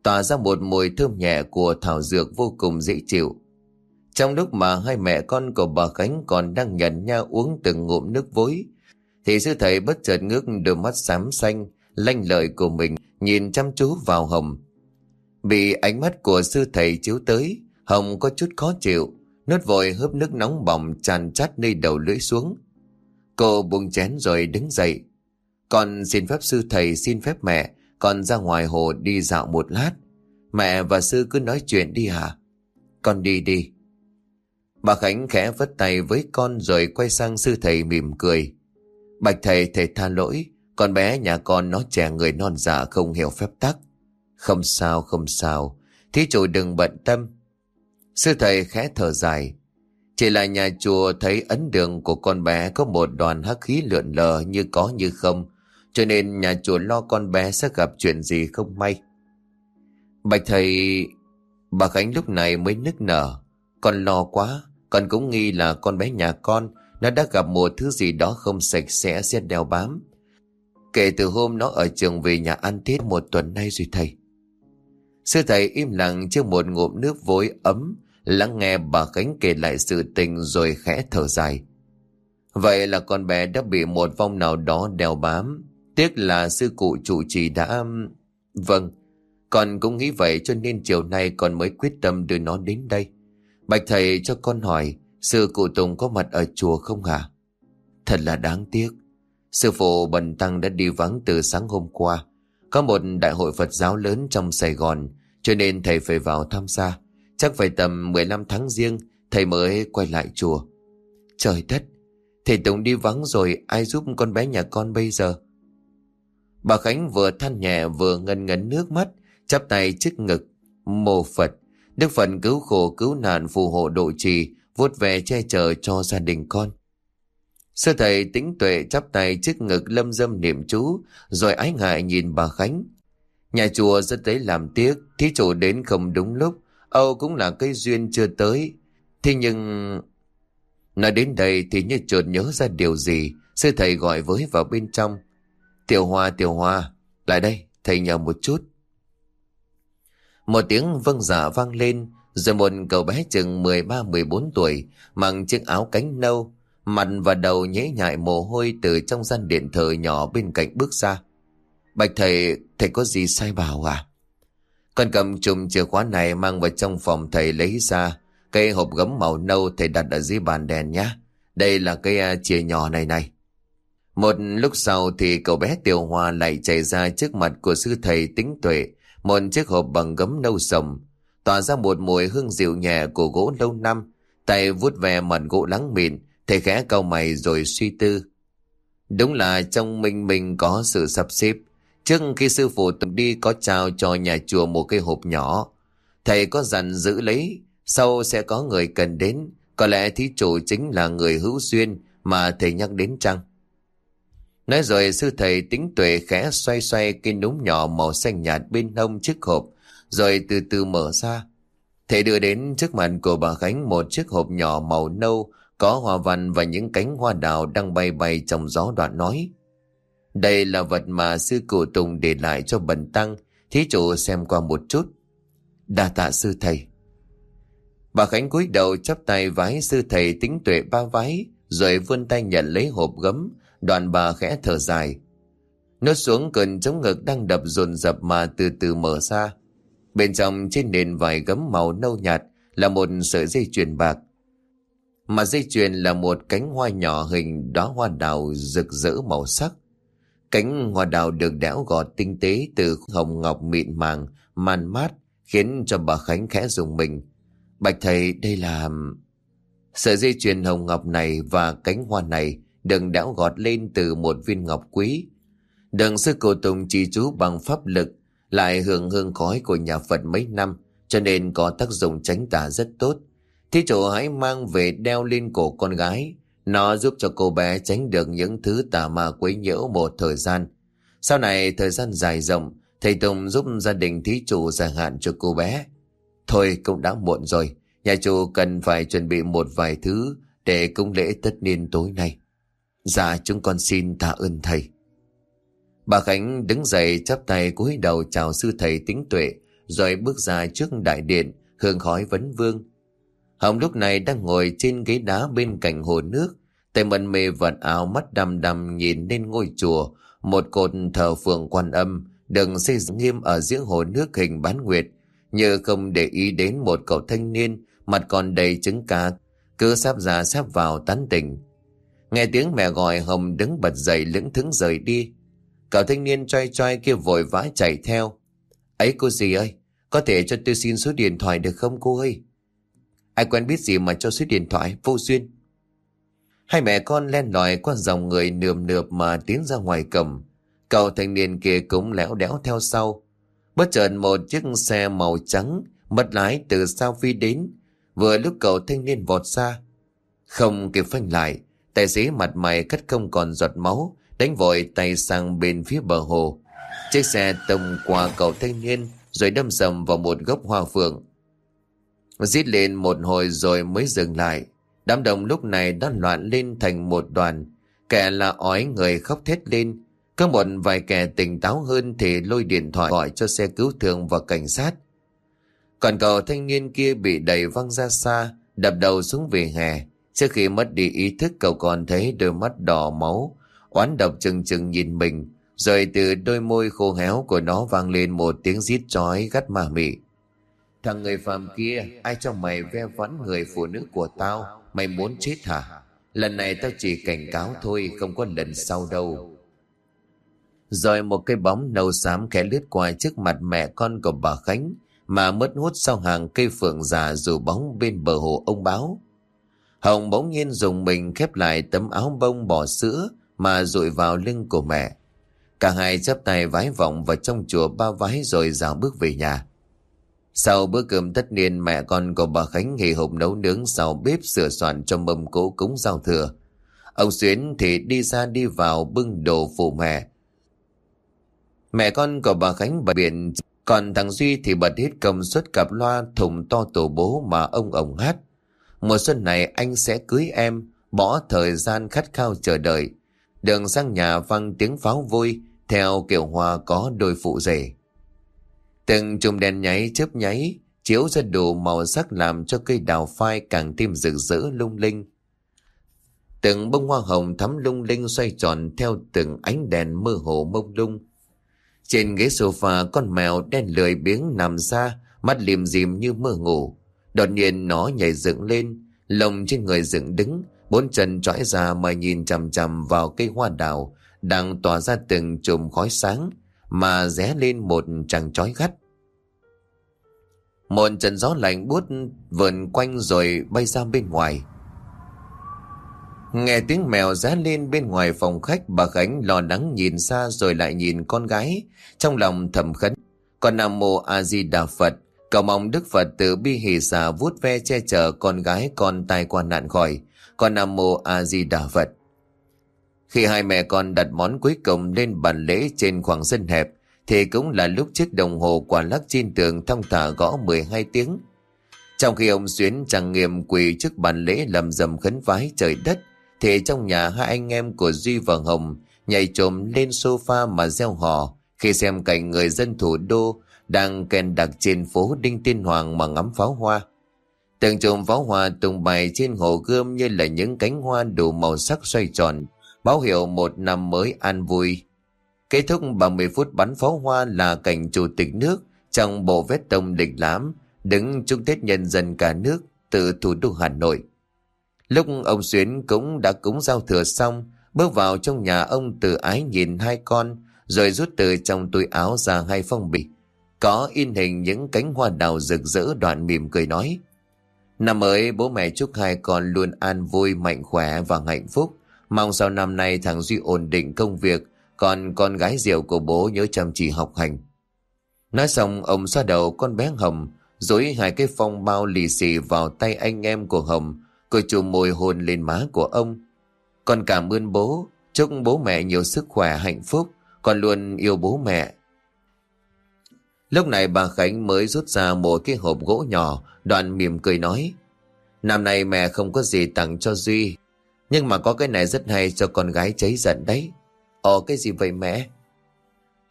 tỏa ra một mùi thơm nhẹ của thảo dược vô cùng dễ chịu. Trong lúc mà hai mẹ con của bà Khánh còn đang nhẩn nha uống từng ngụm nước vối, thì sư thầy bất chợt ngước đôi mắt xám xanh lanh lợi của mình nhìn chăm chú vào Hồng. Bị ánh mắt của sư thầy chiếu tới, Hồng có chút khó chịu, nuốt vội hớp nước nóng bỏng tràn chát nơi đầu lưỡi xuống. Cô buông chén rồi đứng dậy. Con xin phép sư thầy, xin phép mẹ, con ra ngoài hồ đi dạo một lát. Mẹ và sư cứ nói chuyện đi hả? Con đi đi. Bà Khánh khẽ vất tay với con rồi quay sang sư thầy mỉm cười. Bạch thầy, thầy tha lỗi, con bé nhà con nó trẻ người non dạ không hiểu phép tắc. Không sao, không sao, thí chủ đừng bận tâm. Sư thầy khẽ thở dài. Chỉ là nhà chùa thấy ấn đường của con bé có một đoàn hắc khí lượn lờ như có như không, cho nên nhà chùa lo con bé sẽ gặp chuyện gì không may. Bạch thầy... Bà Khánh lúc này mới nức nở. Con lo quá, con cũng nghi là con bé nhà con nó đã gặp một thứ gì đó không sạch sẽ sẽ đeo bám. Kể từ hôm nó ở trường về nhà ăn Tết một tuần nay rồi thầy. Sư thầy im lặng trước một ngụm nước vối ấm, lắng nghe bà Khánh kể lại sự tình rồi khẽ thở dài. Vậy là con bé đã bị một vong nào đó đeo bám. Tiếc là sư cụ trụ trì đã... Vâng, con cũng nghĩ vậy, cho nên chiều nay con mới quyết tâm đưa nó đến đây. Bạch thầy, cho con hỏi, sư cụ Tùng có mặt ở chùa không hả? Thật là đáng tiếc. Sư phụ Bần Tăng đã đi vắng từ sáng hôm qua. Có một đại hội Phật giáo lớn trong Sài Gòn, cho nên thầy phải vào tham gia. Chắc phải tầm mười lăm tháng Giêng thầy mới quay lại chùa. Trời đất, thầy Tùng đi vắng rồi, ai giúp con bé nhà con bây giờ? Bà Khánh vừa than nhẹ vừa ngân ngấn nước mắt, chắp tay trước ngực. Mô Phật, Đức Phật cứu khổ cứu nạn phù hộ độ trì, vuốt về che chở cho gia đình con. Sư thầy Tĩnh Tuệ chắp tay trước ngực lâm dâm niệm chú, rồi ái ngại nhìn bà Khánh. Nhà chùa rất lấy làm tiếc, thí chủ đến không đúng lúc, âu cũng là cái duyên chưa tới. Thế nhưng... Nói đến đây thì như chợt nhớ ra điều gì, sư thầy gọi với vào bên trong. Tiểu Hoa, Tiểu Hoa, lại đây, thầy nhờ một chút. Một tiếng vâng dạ vang lên, rồi một cậu bé chừng mười ba mười bốn tuổi, mặc chiếc áo cánh nâu, mặt và đầu nhễ nhại mồ hôi từ trong gian điện thờ nhỏ bên cạnh bước ra. Bạch thầy, thầy có gì sai bảo à? Con cầm chùm chìa khóa này mang vào trong phòng thầy lấy ra. Cây hộp gấm màu nâu thầy đặt ở dưới bàn đèn nhé. Đây là cây chìa nhỏ này này. Một lúc sau thì cậu bé Tiểu Hoa lại chạy ra trước mặt của sư thầy Tĩnh Tuệ, một chiếc hộp bằng gấm nâu sồng, tỏa ra một mùi hương dịu nhẹ của gỗ lâu năm. Tay vuốt ve mặt gỗ láng mịn, thầy khẽ cau mày rồi suy tư. Đúng là trong mình mình có sự sắp xếp. Trước khi sư phụ từng đi có trao cho nhà chùa một cái hộp nhỏ. Thầy có dặn giữ lấy, sau sẽ có người cần đến. Có lẽ thí chủ chính là người hữu duyên mà thầy nhắc đến chăng? Nói rồi sư thầy Tĩnh Tuệ khẽ xoay xoay cái núm nhỏ màu xanh nhạt bên hông chiếc hộp, rồi từ từ mở ra. Thầy đưa đến trước mặt của bà Khánh một chiếc hộp nhỏ màu nâu, có hoa văn và những cánh hoa đào đang bay bay trong gió, đoạn nói. Đây là vật mà sư cụ Tùng để lại cho Bần Tăng, thí chủ xem qua một chút. Đa tạ sư thầy. Bà Khánh cúi đầu chắp tay vái sư thầy Tĩnh Tuệ ba vái, rồi vươn tay nhận lấy hộp gấm, đoạn bà khẽ thở dài. Nuốt xuống cơn trống ngực đang đập dồn dập mà từ từ mở ra. Bên trong trên nền vải gấm màu nâu nhạt là một sợi dây chuyền bạc. Mà dây chuyền là một cánh hoa nhỏ hình đóa hoa đào rực rỡ màu sắc. Cánh hoa đào được đẽo gọt tinh tế từ hồng ngọc mịn màng, man mát, khiến cho bà Khánh khẽ rùng mình. Bạch thầy, đây là... Sợi dây chuyền hồng ngọc này và cánh hoa này được đẽo gọt lên từ một viên ngọc quý. Đừng sư cô Tùng trì chú bằng pháp lực, lại hưởng hương khói của nhà Phật mấy năm, cho nên có tác dụng tránh tà rất tốt. Thí chủ hãy mang về đeo lên cổ con gái. Nó giúp cho cô bé tránh được những thứ tà ma quấy nhiễu một thời gian. Sau này thời gian dài rộng, thầy Tùng giúp gia đình thí chủ giải hạn cho cô bé. Thôi cũng đã muộn rồi, nhà chủ cần phải chuẩn bị một vài thứ để cúng lễ tất niên tối nay. Dạ chúng con xin tạ ơn thầy. Bà Khánh đứng dậy chắp tay cúi đầu chào sư thầy Tĩnh Tuệ, rồi bước ra trước đại điện, hương khói vấn vương. Hồng lúc này đang ngồi trên ghế đá bên cạnh hồ nước, tay mân mê vật áo, mắt đăm đăm nhìn lên ngôi chùa, một cột thờ phượng Quan Âm được xây dựng nghiêm ở giữa hồ nước hình bán nguyệt, như không để ý đến một cậu thanh niên mặt còn đầy trứng cá cứ sáp ra sáp vào tán tỉnh. Nghe tiếng mẹ gọi, Hồng đứng bật dậy lững thững rời đi. Cậu thanh niên choai choai kia vội vã chạy theo. Ấy cô dì ơi, có thể cho tôi xin số điện thoại được không cô ơi? Ai quen biết gì mà cho số điện thoại, vô duyên. Hai mẹ con len lỏi qua dòng người nườm nượp mà tiến ra ngoài cổng. Cậu thanh niên kia cũng léo đéo theo sau. Bất chợt một chiếc xe màu trắng mất lái từ sau phi đến. Vừa lúc cậu thanh niên vọt ra, không kịp phanh lại, tài xế mặt mày cắt không còn giọt máu, đánh vội tay sang bên phía bờ hồ. Chiếc xe tông qua cậu thanh niên rồi đâm sầm vào một gốc hoa phượng. Rít lên một hồi rồi mới dừng lại. Đám đông lúc này đã loạn lên thành một đoàn, kẻ là ói người khóc thét lên. Có một vài kẻ tỉnh táo hơn thì lôi điện thoại gọi cho xe cứu thương và cảnh sát. Còn cậu thanh niên kia bị đẩy văng ra xa, đập đầu xuống vỉa hè. Trước khi mất đi ý thức, cậu còn thấy đôi mắt đỏ máu oán độc chừng chừng nhìn mình, rồi từ đôi môi khô héo của nó vang lên một tiếng rít chói gắt ma mị. Thằng người phàm kia, ai cho mày ve vãn người phụ nữ của tao? Mày muốn chết hả? Lần này tao chỉ cảnh cáo thôi, không có lần sau đâu. Rồi một cái bóng nâu xám khẽ lướt qua trước mặt mẹ con của bà Khánh, mà mất hút sau hàng cây phượng già dù bóng bên bờ hồ ông Báo. Hồng bỗng nhiên dùng mình khép lại tấm áo bông bò sữa mà dụi vào lưng của mẹ. Cả hai chắp tay vái vọng vào trong chùa ba vái rồi dạo bước về nhà. Sau bữa cơm tất niên, mẹ con của bà Khánh hì hục nấu nướng sau bếp sửa soạn cho mâm cỗ cúng giao thừa. Ông Xuyến thì đi ra đi vào bưng đồ phụ mẹ. Mẹ con của bà Khánh bày biện, còn thằng Duy thì bật hết công suất cặp loa thùng to tổ bố mà ông ổng hát. Mùa xuân này anh sẽ cưới em, bỏ thời gian khát khao chờ đợi. Đường sang nhà vang tiếng pháo vui, theo kiểu hoa có đôi phụ rể. Từng chùm đèn nháy chớp nháy, chiếu ra đủ màu sắc làm cho cây đào phai càng thêm rực rỡ lung linh. Từng bông hoa hồng thắm lung linh xoay tròn theo từng ánh đèn mơ hồ mông lung. Trên ghế sofa, con mèo đen lười biếng nằm ra, mắt lim dim như mơ ngủ. Đột nhiên nó nhảy dựng lên, lông trên người dựng đứng, bốn chân trõi ra mà nhìn chằm chằm vào cây hoa đào đang tỏa ra từng chùm khói sáng mà ré lên một tràng chói gắt. Một trận gió lạnh buốt vờn quanh rồi bay ra bên ngoài. Nghe tiếng mèo rá lên bên ngoài phòng khách, bà Khánh lo lắng nhìn xa rồi lại nhìn con gái, trong lòng thầm khấn: Con Nam Mô A Di Đà Phật, cầu mong Đức Phật từ bi hỷ xả vuốt ve che chở con gái con tai qua nạn khỏi. Con Nam Mô A Di Đà Phật. Khi hai mẹ con đặt món cuối cùng lên bàn lễ trên khoảng sân hẹp, thì cũng là lúc chiếc đồng hồ quả lắc trên tường thong thả gõ mười hai tiếng. Trong khi ông Xuyến trang nghiêm quỳ trước bàn lễ lầm rầm khấn vái trời đất, thì trong nhà hai anh em của Duy và Hồng nhảy trồm lên sofa mà reo hò khi xem cảnh người dân thủ đô đang kèn đặc trên phố Đinh Tiên Hoàng mà ngắm pháo hoa. Từng chùm pháo hoa tung bay trên hồ Gươm như là những cánh hoa đủ màu sắc xoay tròn, báo hiệu một năm mới an vui. Kết thúc ba mươi phút bắn pháo hoa là cảnh chủ tịch nước trong bộ vest tông lịch lãm đứng chúc Tết nhân dân cả nước từ thủ đô Hà Nội. Lúc ông Xuyến cũng đã cúng giao thừa xong, bước vào trong nhà, ông tự ái nhìn hai con rồi rút từ trong túi áo ra hai phong bì có in hình những cánh hoa đào rực rỡ, đoạn mỉm cười nói: Năm mới bố mẹ chúc hai con luôn an vui, mạnh khỏe và hạnh phúc. Mong sau năm nay thằng Duy ổn định công việc, còn con gái Diệu của bố nhớ chăm chỉ học hành. Nói xong, ông xoa đầu con bé Hồng, dối hai cái phong bao lì xì vào tay anh em của Hồng, rồi chùm môi hôn lên má của ông. Con cảm ơn bố, chúc bố mẹ nhiều sức khỏe, hạnh phúc, con luôn yêu bố mẹ. Lúc này bà Khánh mới rút ra một cái hộp gỗ nhỏ, đoạn mỉm cười nói: Năm nay mẹ không có gì tặng cho Duy, nhưng mà có cái này rất hay cho con gái cháy giận đấy. Ồ, cái gì vậy mẹ?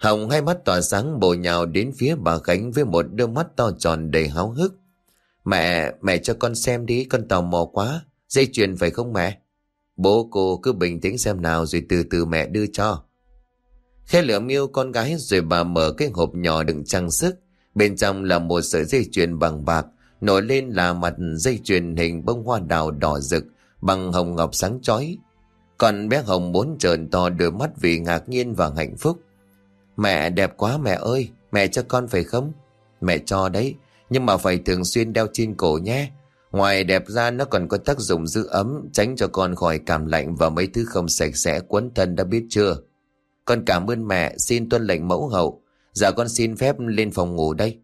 Hồng hai mắt tỏa sáng bổ nhào đến phía bà Khánh với một đôi mắt to tròn đầy háo hức. Mẹ, mẹ cho con xem đi, con tò mò quá. Dây chuyền phải không mẹ? Bố cô cứ bình tĩnh xem nào rồi từ từ mẹ đưa cho. Khẽ lườm yêu con gái rồi bà mở cái hộp nhỏ đựng trang sức. Bên trong là một sợi dây chuyền bằng bạc, nổi lên là mặt dây chuyền hình bông hoa đào đỏ rực bằng hồng ngọc sáng chói. Còn bé Hồng muốn trợn to đôi mắt vì ngạc nhiên và hạnh phúc. Mẹ đẹp quá mẹ ơi, mẹ cho con phải không? Mẹ cho đấy, nhưng mà phải thường xuyên đeo trên cổ nhé. Ngoài đẹp ra nó còn có tác dụng giữ ấm, tránh cho con khỏi cảm lạnh và mấy thứ không sạch sẽ quấn thân đã biết chưa. Con cảm ơn mẹ, xin tuân lệnh mẫu hậu. Dạ con xin phép lên phòng ngủ đây.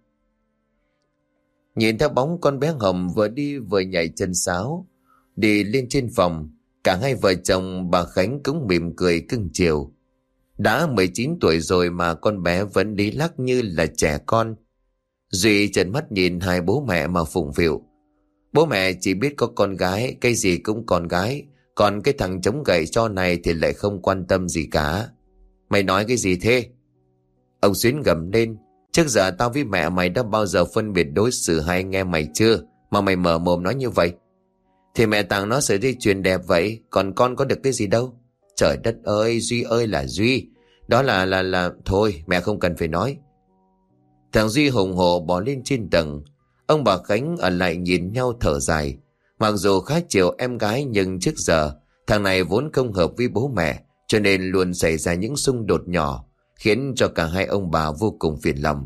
Nhìn theo bóng con bé Hồng vừa đi vừa nhảy chân sáo đi lên trên phòng, cả hai vợ chồng bà Khánh cũng mỉm cười cưng chiều. Đã mười chín tuổi rồi mà con bé vẫn lý lắc như là trẻ con. Duy trợn mắt nhìn hai bố mẹ mà phụng phịu. Bố mẹ chỉ biết có con gái, cái gì cũng con gái, còn cái thằng chống gậy cho này thì lại không quan tâm gì cả. Mày nói cái gì thế? Ông Xuyến gầm lên. Trước giờ tao với mẹ mày đã bao giờ phân biệt đối xử hai anh em mày chưa, mà mày mở mồm nói như vậy? Thì mẹ tặng nó sợi dây chuyền đẹp vậy, còn con có được cái gì đâu. Trời đất ơi, Duy ơi là Duy. Đó là là là thôi mẹ không cần phải nói. Thằng Duy hùng hổ bỏ lên trên tầng. Ông bà Khánh ở lại nhìn nhau thở dài. Mặc dù khá chiều em gái nhưng trước giờ thằng này vốn không hợp với bố mẹ, cho nên luôn xảy ra những xung đột nhỏ, khiến cho cả hai ông bà vô cùng phiền lòng.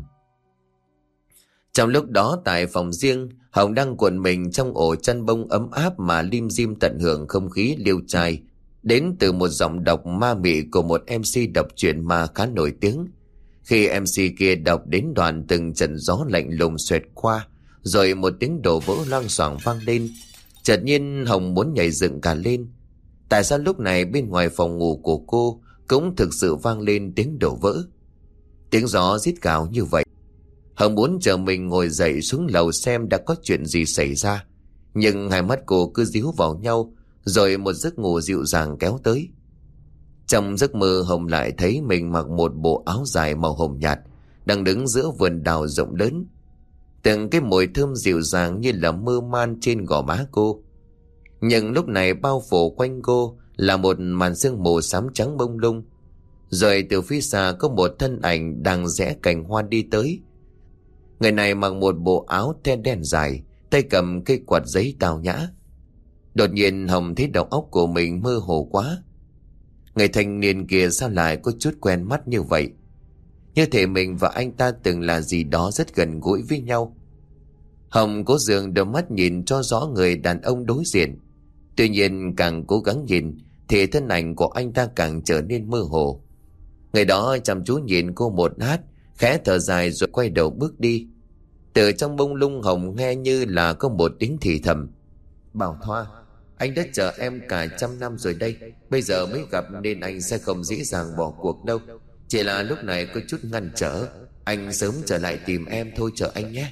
Trong lúc đó tại phòng riêng, Hồng đang cuộn mình trong ổ chăn bông ấm áp mà lim dim tận hưởng không khí liêu trai đến từ một giọng đọc ma mị của một em xê đọc truyện ma khá nổi tiếng. Khi em xê kia đọc đến đoạn từng trận gió lạnh lùng xoẹt qua, rồi một tiếng đổ vỡ loang xoảng vang lên, chợt nhiên Hồng muốn nhảy dựng cả lên. Tại sao lúc này bên ngoài phòng ngủ của cô cũng thực sự vang lên tiếng đổ vỡ, tiếng gió rít gào như vậy? Hồng muốn chờ mình ngồi dậy xuống lầu xem đã có chuyện gì xảy ra, nhưng hai mắt cô cứ díu vào nhau, rồi một giấc ngủ dịu dàng kéo tới. Trong giấc mơ Hồng lại thấy mình mặc một bộ áo dài màu hồng nhạt, đang đứng giữa vườn đào rộng lớn. Từng cái mùi thơm dịu dàng như là mơ man trên gò má cô. Nhưng lúc này bao phủ quanh cô là một màn sương mù xám trắng bông lung. Rồi từ phía xa có một thân ảnh đang rẽ cành hoa đi tới. Người này mặc một bộ áo the đen dài, tay cầm cây quạt giấy tào nhã. Đột nhiên Hồng thấy đầu óc của mình mơ hồ quá. Người thanh niên kia sao lại có chút quen mắt như vậy? Như thể mình và anh ta từng là gì đó rất gần gũi với nhau. Hồng cố dường đôi mắt nhìn cho rõ người đàn ông đối diện. Tuy nhiên càng cố gắng nhìn thì thân ảnh của anh ta càng trở nên mơ hồ. Người đó chăm chú nhìn cô một lát, khẽ thở dài rồi quay đầu bước đi. Từ trong bông lung Hồng nghe như là có một tiếng thì thầm. Bảo Thoa, anh đã chờ em cả trăm năm rồi đây, bây giờ mới gặp nên anh sẽ không dễ dàng bỏ cuộc đâu. Chỉ là lúc này có chút ngăn trở, anh sớm trở lại tìm em thôi, chờ anh nhé.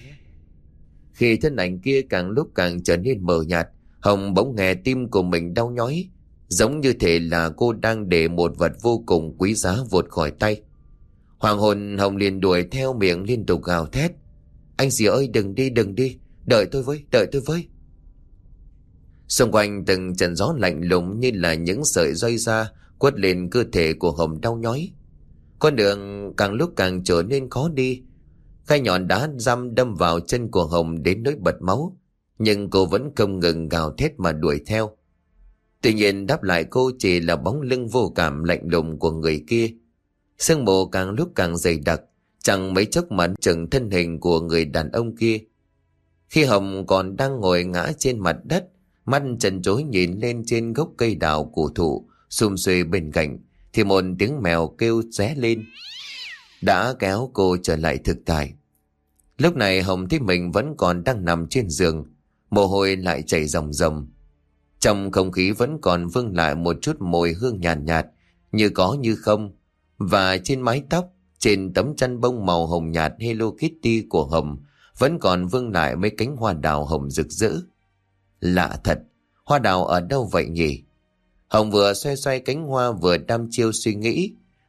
Khi thân ảnh kia càng lúc càng trở nên mờ nhạt, Hồng bỗng nghe tim của mình đau nhói, giống như thể là cô đang để một vật vô cùng quý giá vụt khỏi tay. Hoàng hồn Hồng liền đuổi theo, miệng liên tục gào thét. Anh dì ơi, đừng đi, đừng đi, đợi tôi với, đợi tôi với. Xung quanh từng trận gió lạnh lùng như là những sợi dây da quất lên cơ thể của Hồng đau nhói. Con đường càng lúc càng trở nên khó đi. Gai nhọn đá răm đâm vào chân của Hồng đến nỗi bật máu, nhưng cô vẫn không ngừng gào thét mà đuổi theo. Tuy nhiên đáp lại cô chỉ là bóng lưng vô cảm lạnh lùng của người kia. Sương mù càng lúc càng dày đặc, chẳng mấy chốc mà chừng thân hình của người đàn ông kia. Khi Hồng còn đang ngồi ngã trên mặt đất, mắt trần trối nhìn lên trên gốc cây đào cổ thụ sum xuê bên cạnh, thì một tiếng mèo kêu ré lên, đã kéo cô trở lại thực tại. Lúc này Hồng thấy mình vẫn còn đang nằm trên giường, mồ hôi lại chảy ròng ròng. Trong không khí vẫn còn vương lại một chút mùi hương nhàn nhạt, nhạt, như có như không. Và trên mái tóc, trên tấm chăn bông màu hồng nhạt Hello Kitty của Hồng, vẫn còn vương lại mấy cánh hoa đào hồng rực rỡ. Lạ thật, hoa đào ở đâu vậy nhỉ? Hồng vừa xoay xoay cánh hoa vừa đăm chiêu suy nghĩ.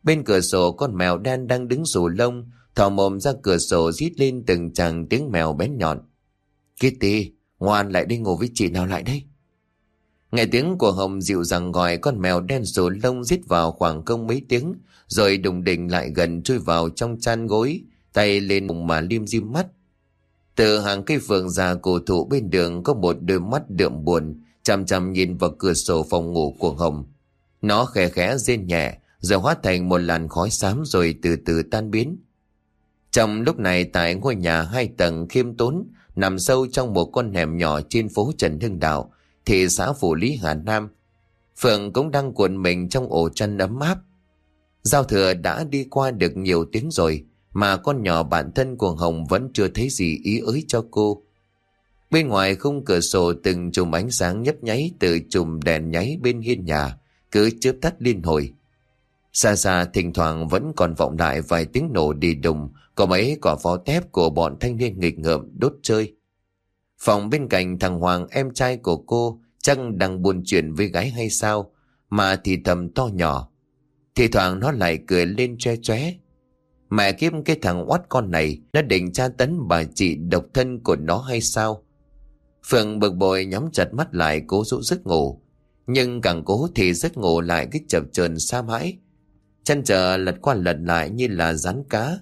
Bên cửa sổ con mèo đen đang đứng rủ lông, thò mồm ra cửa sổ rít lên từng tràng tiếng mèo bén nhọn. Kitty, ngoan lại đây ngủ với chị nào lại đây. Nghe tiếng của Hồng dịu dàng gọi, con mèo đen rủ lông rít vào khoảng không mấy tiếng, rồi đùng đỉnh lại gần chui vào trong chăn gối, tay lên bụng mà lim dim mắt. Từ hàng cây phượng già cổ thụ bên đường có một đôi mắt đượm buồn, chằm chằm nhìn vào cửa sổ phòng ngủ của Hồng. Nó khẽ khẽ rên nhẹ, rồi hóa thành một làn khói xám rồi từ từ tan biến. Trong lúc này, tại ngôi nhà hai tầng khiêm tốn nằm sâu trong một con hẻm nhỏ trên phố Trần Hưng Đạo, thị xã Phủ Lý Hà Nam, Phượng cũng đang cuộn mình trong ổ chăn ấm áp. Giao thừa đã đi qua được nhiều tiếng rồi mà con nhỏ bạn thân của Hồng vẫn chưa thấy gì ý ới cho cô. Bên ngoài khung cửa sổ từng chùm ánh sáng nhấp nháy từ chùm đèn nháy bên hiên nhà cứ chớp tắt liên hồi. Xa xa thỉnh thoảng vẫn còn vọng lại vài tiếng nổ đi đùng có mấy quả pháo thép của bọn thanh niên nghịch ngợm đốt chơi. Phòng bên cạnh thằng Hoàng, em trai của cô, chắc đang buôn chuyện với gái hay sao mà thì thầm to nhỏ. Thì thoảng nó lại cười lên choe choé. Mẹ kiếp, cái thằng oắt con này nó định tra tấn bà chị độc thân của nó hay sao? Phượng bực bội nhắm chặt mắt lại cố dỗ giấc ngủ, nhưng càng cố thì giấc ngủ lại cái chập chờn xa mãi, chân trở lật qua lật lại như là rắn cá.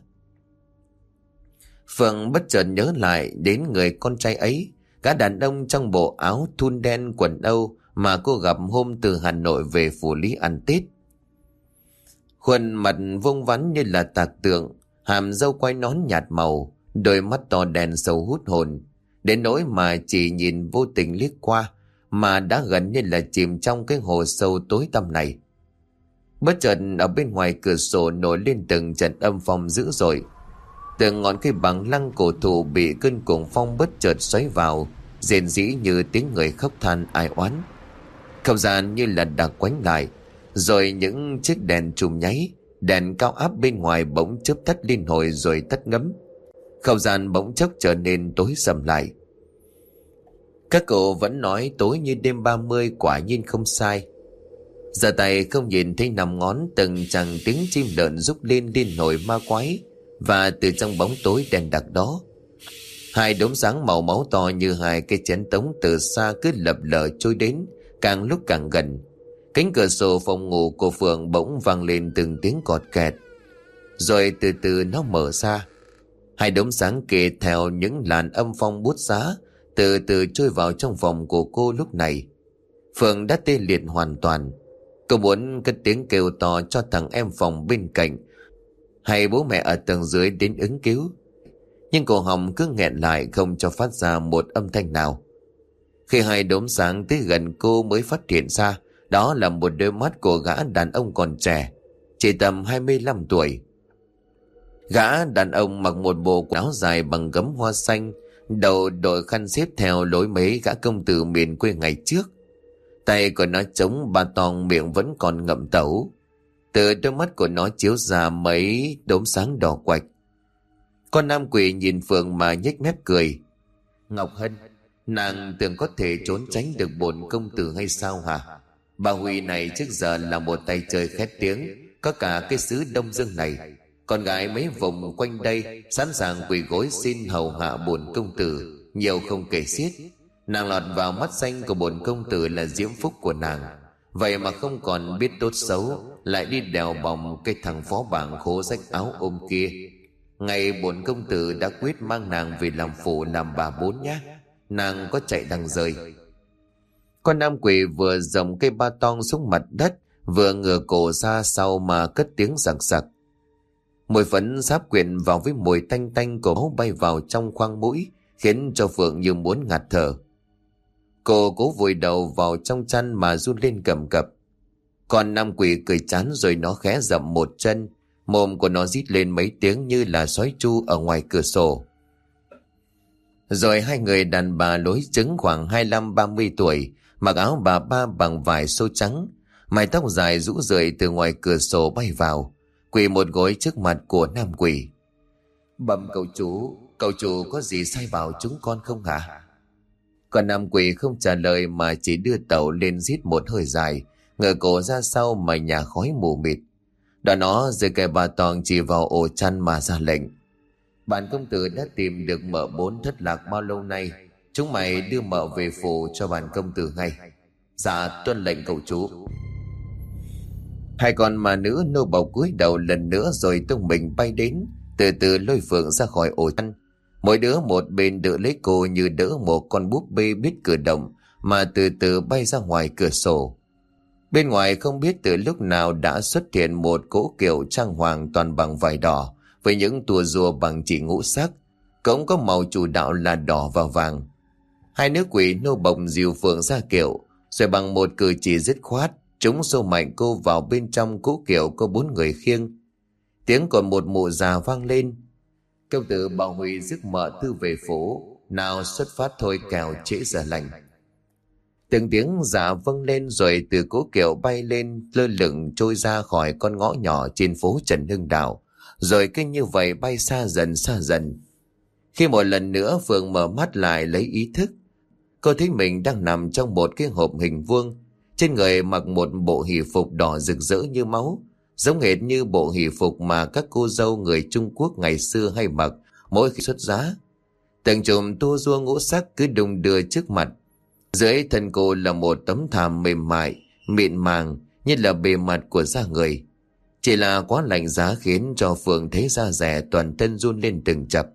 Phượng bất chợt nhớ lại đến người con trai ấy, gã đàn ông trong bộ áo thun đen quần Âu mà cô gặp hôm từ Hà Nội về Phủ Lý ăn Tết. Khuôn mặt vuông vắn như là tạc tượng, hàm râu quai nón nhạt màu, đôi mắt to đen sâu hút hồn, đến nỗi mà chỉ nhìn vô tình liếc qua mà đã gần như là chìm trong cái hồ sâu tối tăm này. Bất chợt ở bên ngoài cửa sổ nổi lên từng trận âm phong dữ dội. Từng ngọn cây bằng lăng cổ thụ bị cơn cuồng phong bất chợt xoáy vào, rền rĩ như tiếng người khóc than ai oán. Không gian như là đặc quánh lại, rồi những chiếc đèn chùm nháy, đèn cao áp bên ngoài bỗng chớp tắt liên hồi rồi tắt ngấm. Không gian bỗng chốc trở nên tối sầm lại. Các cậu vẫn nói tối như đêm ba mươi, quả nhiên không sai. Giờ tay không nhìn thấy năm ngón, từng chàng tiếng chim lợn rúc lên liên hồi ma quái. Và từ trong bóng tối đen đặc đó, hai đốm sáng màu máu to như hai cái chén tống từ xa cứ lập lờ trôi đến, càng lúc càng gần. Cánh cửa sổ phòng ngủ của Phượng bỗng vang lên từng tiếng cọt kẹt, rồi từ từ nó mở ra. Hai đốm sáng kề theo những làn âm phong bút giá từ từ trôi vào trong phòng của cô. Lúc này Phượng đã tê liệt hoàn toàn. Cô muốn cất tiếng kêu to cho thằng em phòng bên cạnh hay bố mẹ ở tầng dưới đến ứng cứu, nhưng cổ họng cứ nghẹn lại không cho phát ra một âm thanh nào. Khi hai đốm sáng tới gần, cô mới phát hiện ra đó là một đôi mắt của gã đàn ông còn trẻ, chỉ tầm hai mươi lăm tuổi. Gã đàn ông mặc một bộ quần áo dài bằng gấm hoa xanh, đầu đội khăn xếp theo lối mấy gã công tử miền quê ngày trước. Tay của nó chống ba tong, miệng vẫn còn ngậm tẩu. Từ đôi mắt của nó chiếu ra mấy đốm sáng đỏ quạch. Con nam quỷ nhìn Phượng mà nhếch mép cười. Ngọc Hân, nàng tưởng có thể trốn tránh được bổn công tử hay sao hả? Bà Huy này trước giờ là một tay chơi khét tiếng, có cả cái xứ Đông Dương này. Con gái mấy vùng quanh đây sẵn sàng quỳ gối xin hầu hạ bổn công tử, nhiều không kể xiết. Nàng lọt vào mắt xanh của bổn công tử là diễm phúc của nàng. Vậy mà không còn biết tốt xấu, lại đi đèo bòng cái thằng phó bảng khố rách áo ôm kia. Ngày bổn công tử đã quyết mang nàng về làm phụ làm bà bốn nhá. Nàng có chạy đằng rời. Con nam quỷ vừa dòng cây ba tong xuống mặt đất, vừa ngửa cổ ra sau mà cất tiếng sặc sặc. Mùi phấn sáp quyện vào với mùi tanh tanh của máu bay vào trong khoang mũi, khiến cho Phượng như muốn ngạt thở. Cô cố vùi đầu vào trong chăn mà run lên cầm cập. Còn nam quỷ cười chán rồi nó khẽ dậm một chân, mồm của nó rít lên mấy tiếng như là sói tru ở ngoài cửa sổ. Rồi hai người đàn bà lối trứng khoảng hai mươi lăm ba mươi tuổi, mặc áo bà ba bằng vải xô trắng, mái tóc dài rũ rượi từ ngoài cửa sổ bay vào, quỳ một gối trước mặt của nam quỷ. Bẩm cậu chủ, cậu chủ có gì sai bảo chúng con không hả? Còn nam quỷ không trả lời mà chỉ đưa tàu lên rít một hơi dài, ngửa cổ ra sau mà nhà khói mù mịt. Đoạn nó giơ cây ba tong chỉ vào ổ chăn mà ra lệnh: Bản công tử đã tìm được mợ bốn thất lạc bao lâu nay, chúng mày đưa mợ về phủ cho bản công tử ngay. Dạ tuân lệnh cậu chủ. Hai con mà nữ nô bộc cúi đầu lần nữa rồi tung mình bay đến, từ từ lôi Phượng ra khỏi ổ chăn. Mỗi đứa một bên đỡ lấy cô như đỡ một con búp bê biết cử động, mà từ từ bay ra ngoài cửa sổ. Bên ngoài không biết từ lúc nào đã xuất hiện một cỗ kiệu trang hoàng toàn bằng vải đỏ, với những tua rùa bằng chỉ ngũ sắc, cũng có màu chủ đạo là đỏ và vàng. Hai nữ quỷ nô bộc dìu Phượng ra kiệu, rồi bằng một cử chỉ dứt khoát, chúng xô mạnh cô vào bên trong cỗ kiệu có bốn người khiêng. Tiếng còn một mụ già vang lên: Công tử bảo Huy rước mợ tư về phố, nào xuất phát thôi kẻo trễ giờ lành. Từng tiếng dạ vâng lên, rồi từ cỗ kiệu bay lên lơ lửng trôi ra khỏi con ngõ nhỏ trên phố Trần Hưng Đạo, rồi cứ như vậy bay xa dần xa dần. Khi một lần nữa Phượng mở mắt lại lấy ý thức, cô thấy mình đang nằm trong một cái hộp hình vuông, trên người mặc một bộ hỷ phục đỏ rực rỡ như máu, giống hệt như bộ hỷ phục mà các cô dâu người Trung Quốc ngày xưa hay mặc mỗi khi xuất giá. Từng chùm tua rua ngũ sắc cứ đung đưa trước mặt. Dưới thân cô là một tấm thảm mềm mại, mịn màng như là bề mặt của da người. Chỉ là quá lạnh giá khiến cho Phượng thấy da rẻ toàn thân run lên từng chập.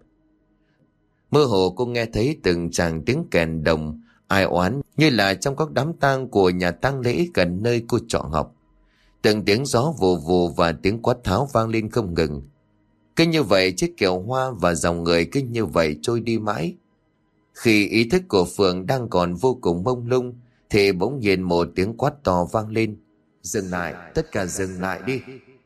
Mơ hồ cô nghe thấy từng tràng tiếng kèn đồng ai oán như là trong các đám tang của nhà tang lễ gần nơi cô trọ học. Từng tiếng gió vù vù và tiếng quát tháo vang lên không ngừng. Cứ như vậy chiếc kiệu hoa và dòng người cứ như vậy trôi đi mãi. Khi ý thức của Phượng đang còn vô cùng mông lung thì bỗng nhiên một tiếng quát to vang lên: Dừng lại, tất cả dừng lại đi.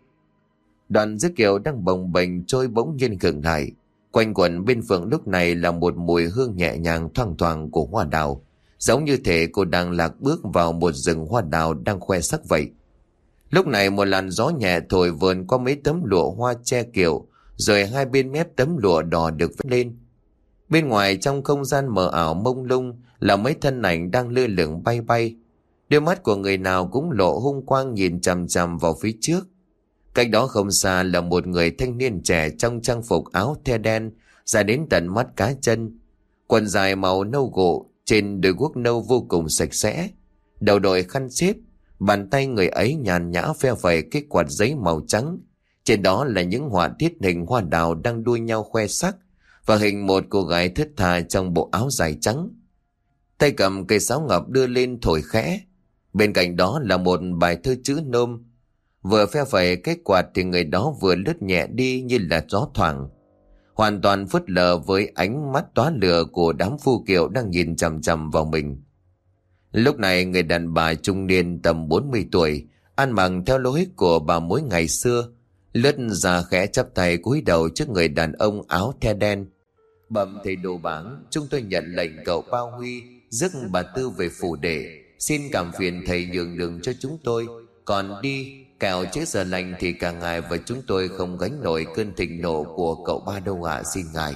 Đoàn dứt kiệu đang bồng bềnh trôi bỗng nhiên khựng lại. Quanh quẩn bên Phượng lúc này là một mùi hương nhẹ nhàng thoang thoảng của hoa đào, giống như thể cô đang lạc bước vào một rừng hoa đào đang khoe sắc vậy. Lúc này một làn gió nhẹ thổi vườn qua mấy tấm lụa hoa che kiệu, rồi hai bên mép tấm lụa đỏ được vét lên. Bên ngoài trong không gian mờ ảo mông lung là mấy thân ảnh đang lơ lửng bay bay. Đôi mắt của người nào cũng lộ hung quang nhìn chằm chằm vào phía trước. Cách đó không xa là một người thanh niên trẻ trong trang phục áo the đen dài đến tận mắt cá chân, quần dài màu nâu gỗ, trên đôi guốc nâu vô cùng sạch sẽ, đầu đội khăn xếp, bàn tay người ấy nhàn nhã phe phẩy cái quạt giấy màu trắng, trên đó là những họa tiết hình hoa đào đang đua nhau khoe sắc, và hình một cô gái thướt tha trong bộ áo dài trắng, tay cầm cây sáo ngọc đưa lên thổi khẽ. Bên cạnh đó là một bài thơ chữ nôm, vừa phe phẩy cái quạt thì người đó vừa lướt nhẹ đi như là gió thoảng, hoàn toàn phớt lờ với ánh mắt tóa lửa của đám phu kiệu đang nhìn chằm chằm vào mình. Lúc này người đàn bà trung niên tầm bốn mươi tuổi, ăn mặc theo lối của bà mối ngày xưa, lướt ra khẽ chắp tay cúi đầu trước người đàn ông áo the đen: Bẩm thầy đồ bảng, chúng tôi nhận lệnh cậu Bao Huy rước bà Tư về phủ đệ, xin cảm phiền thầy nhường đường cho chúng tôi, còn đi kẻo chết giờ lành thì cả ngài và chúng tôi không gánh nổi cơn thịnh nộ của cậu ba đâu ạ. Xin ngài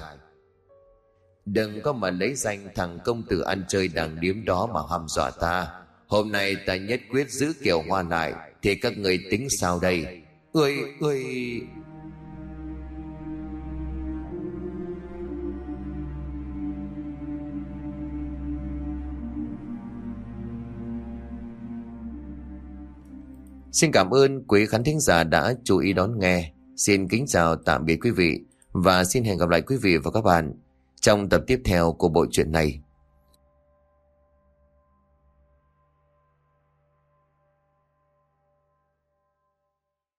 đừng có mà lấy danh thằng công tử ăn chơi đàng điếm đó mà hăm dọa ta. Hôm nay ta nhất quyết giữ kiệu hoa lại, thì các người tính sao đây? Ơi ơi! Xin cảm ơn quý khán thính giả đã chú ý đón nghe. Xin kính chào tạm biệt quý vị, và xin hẹn gặp lại quý vị và các bạn trong tập tiếp theo của bộ truyện này.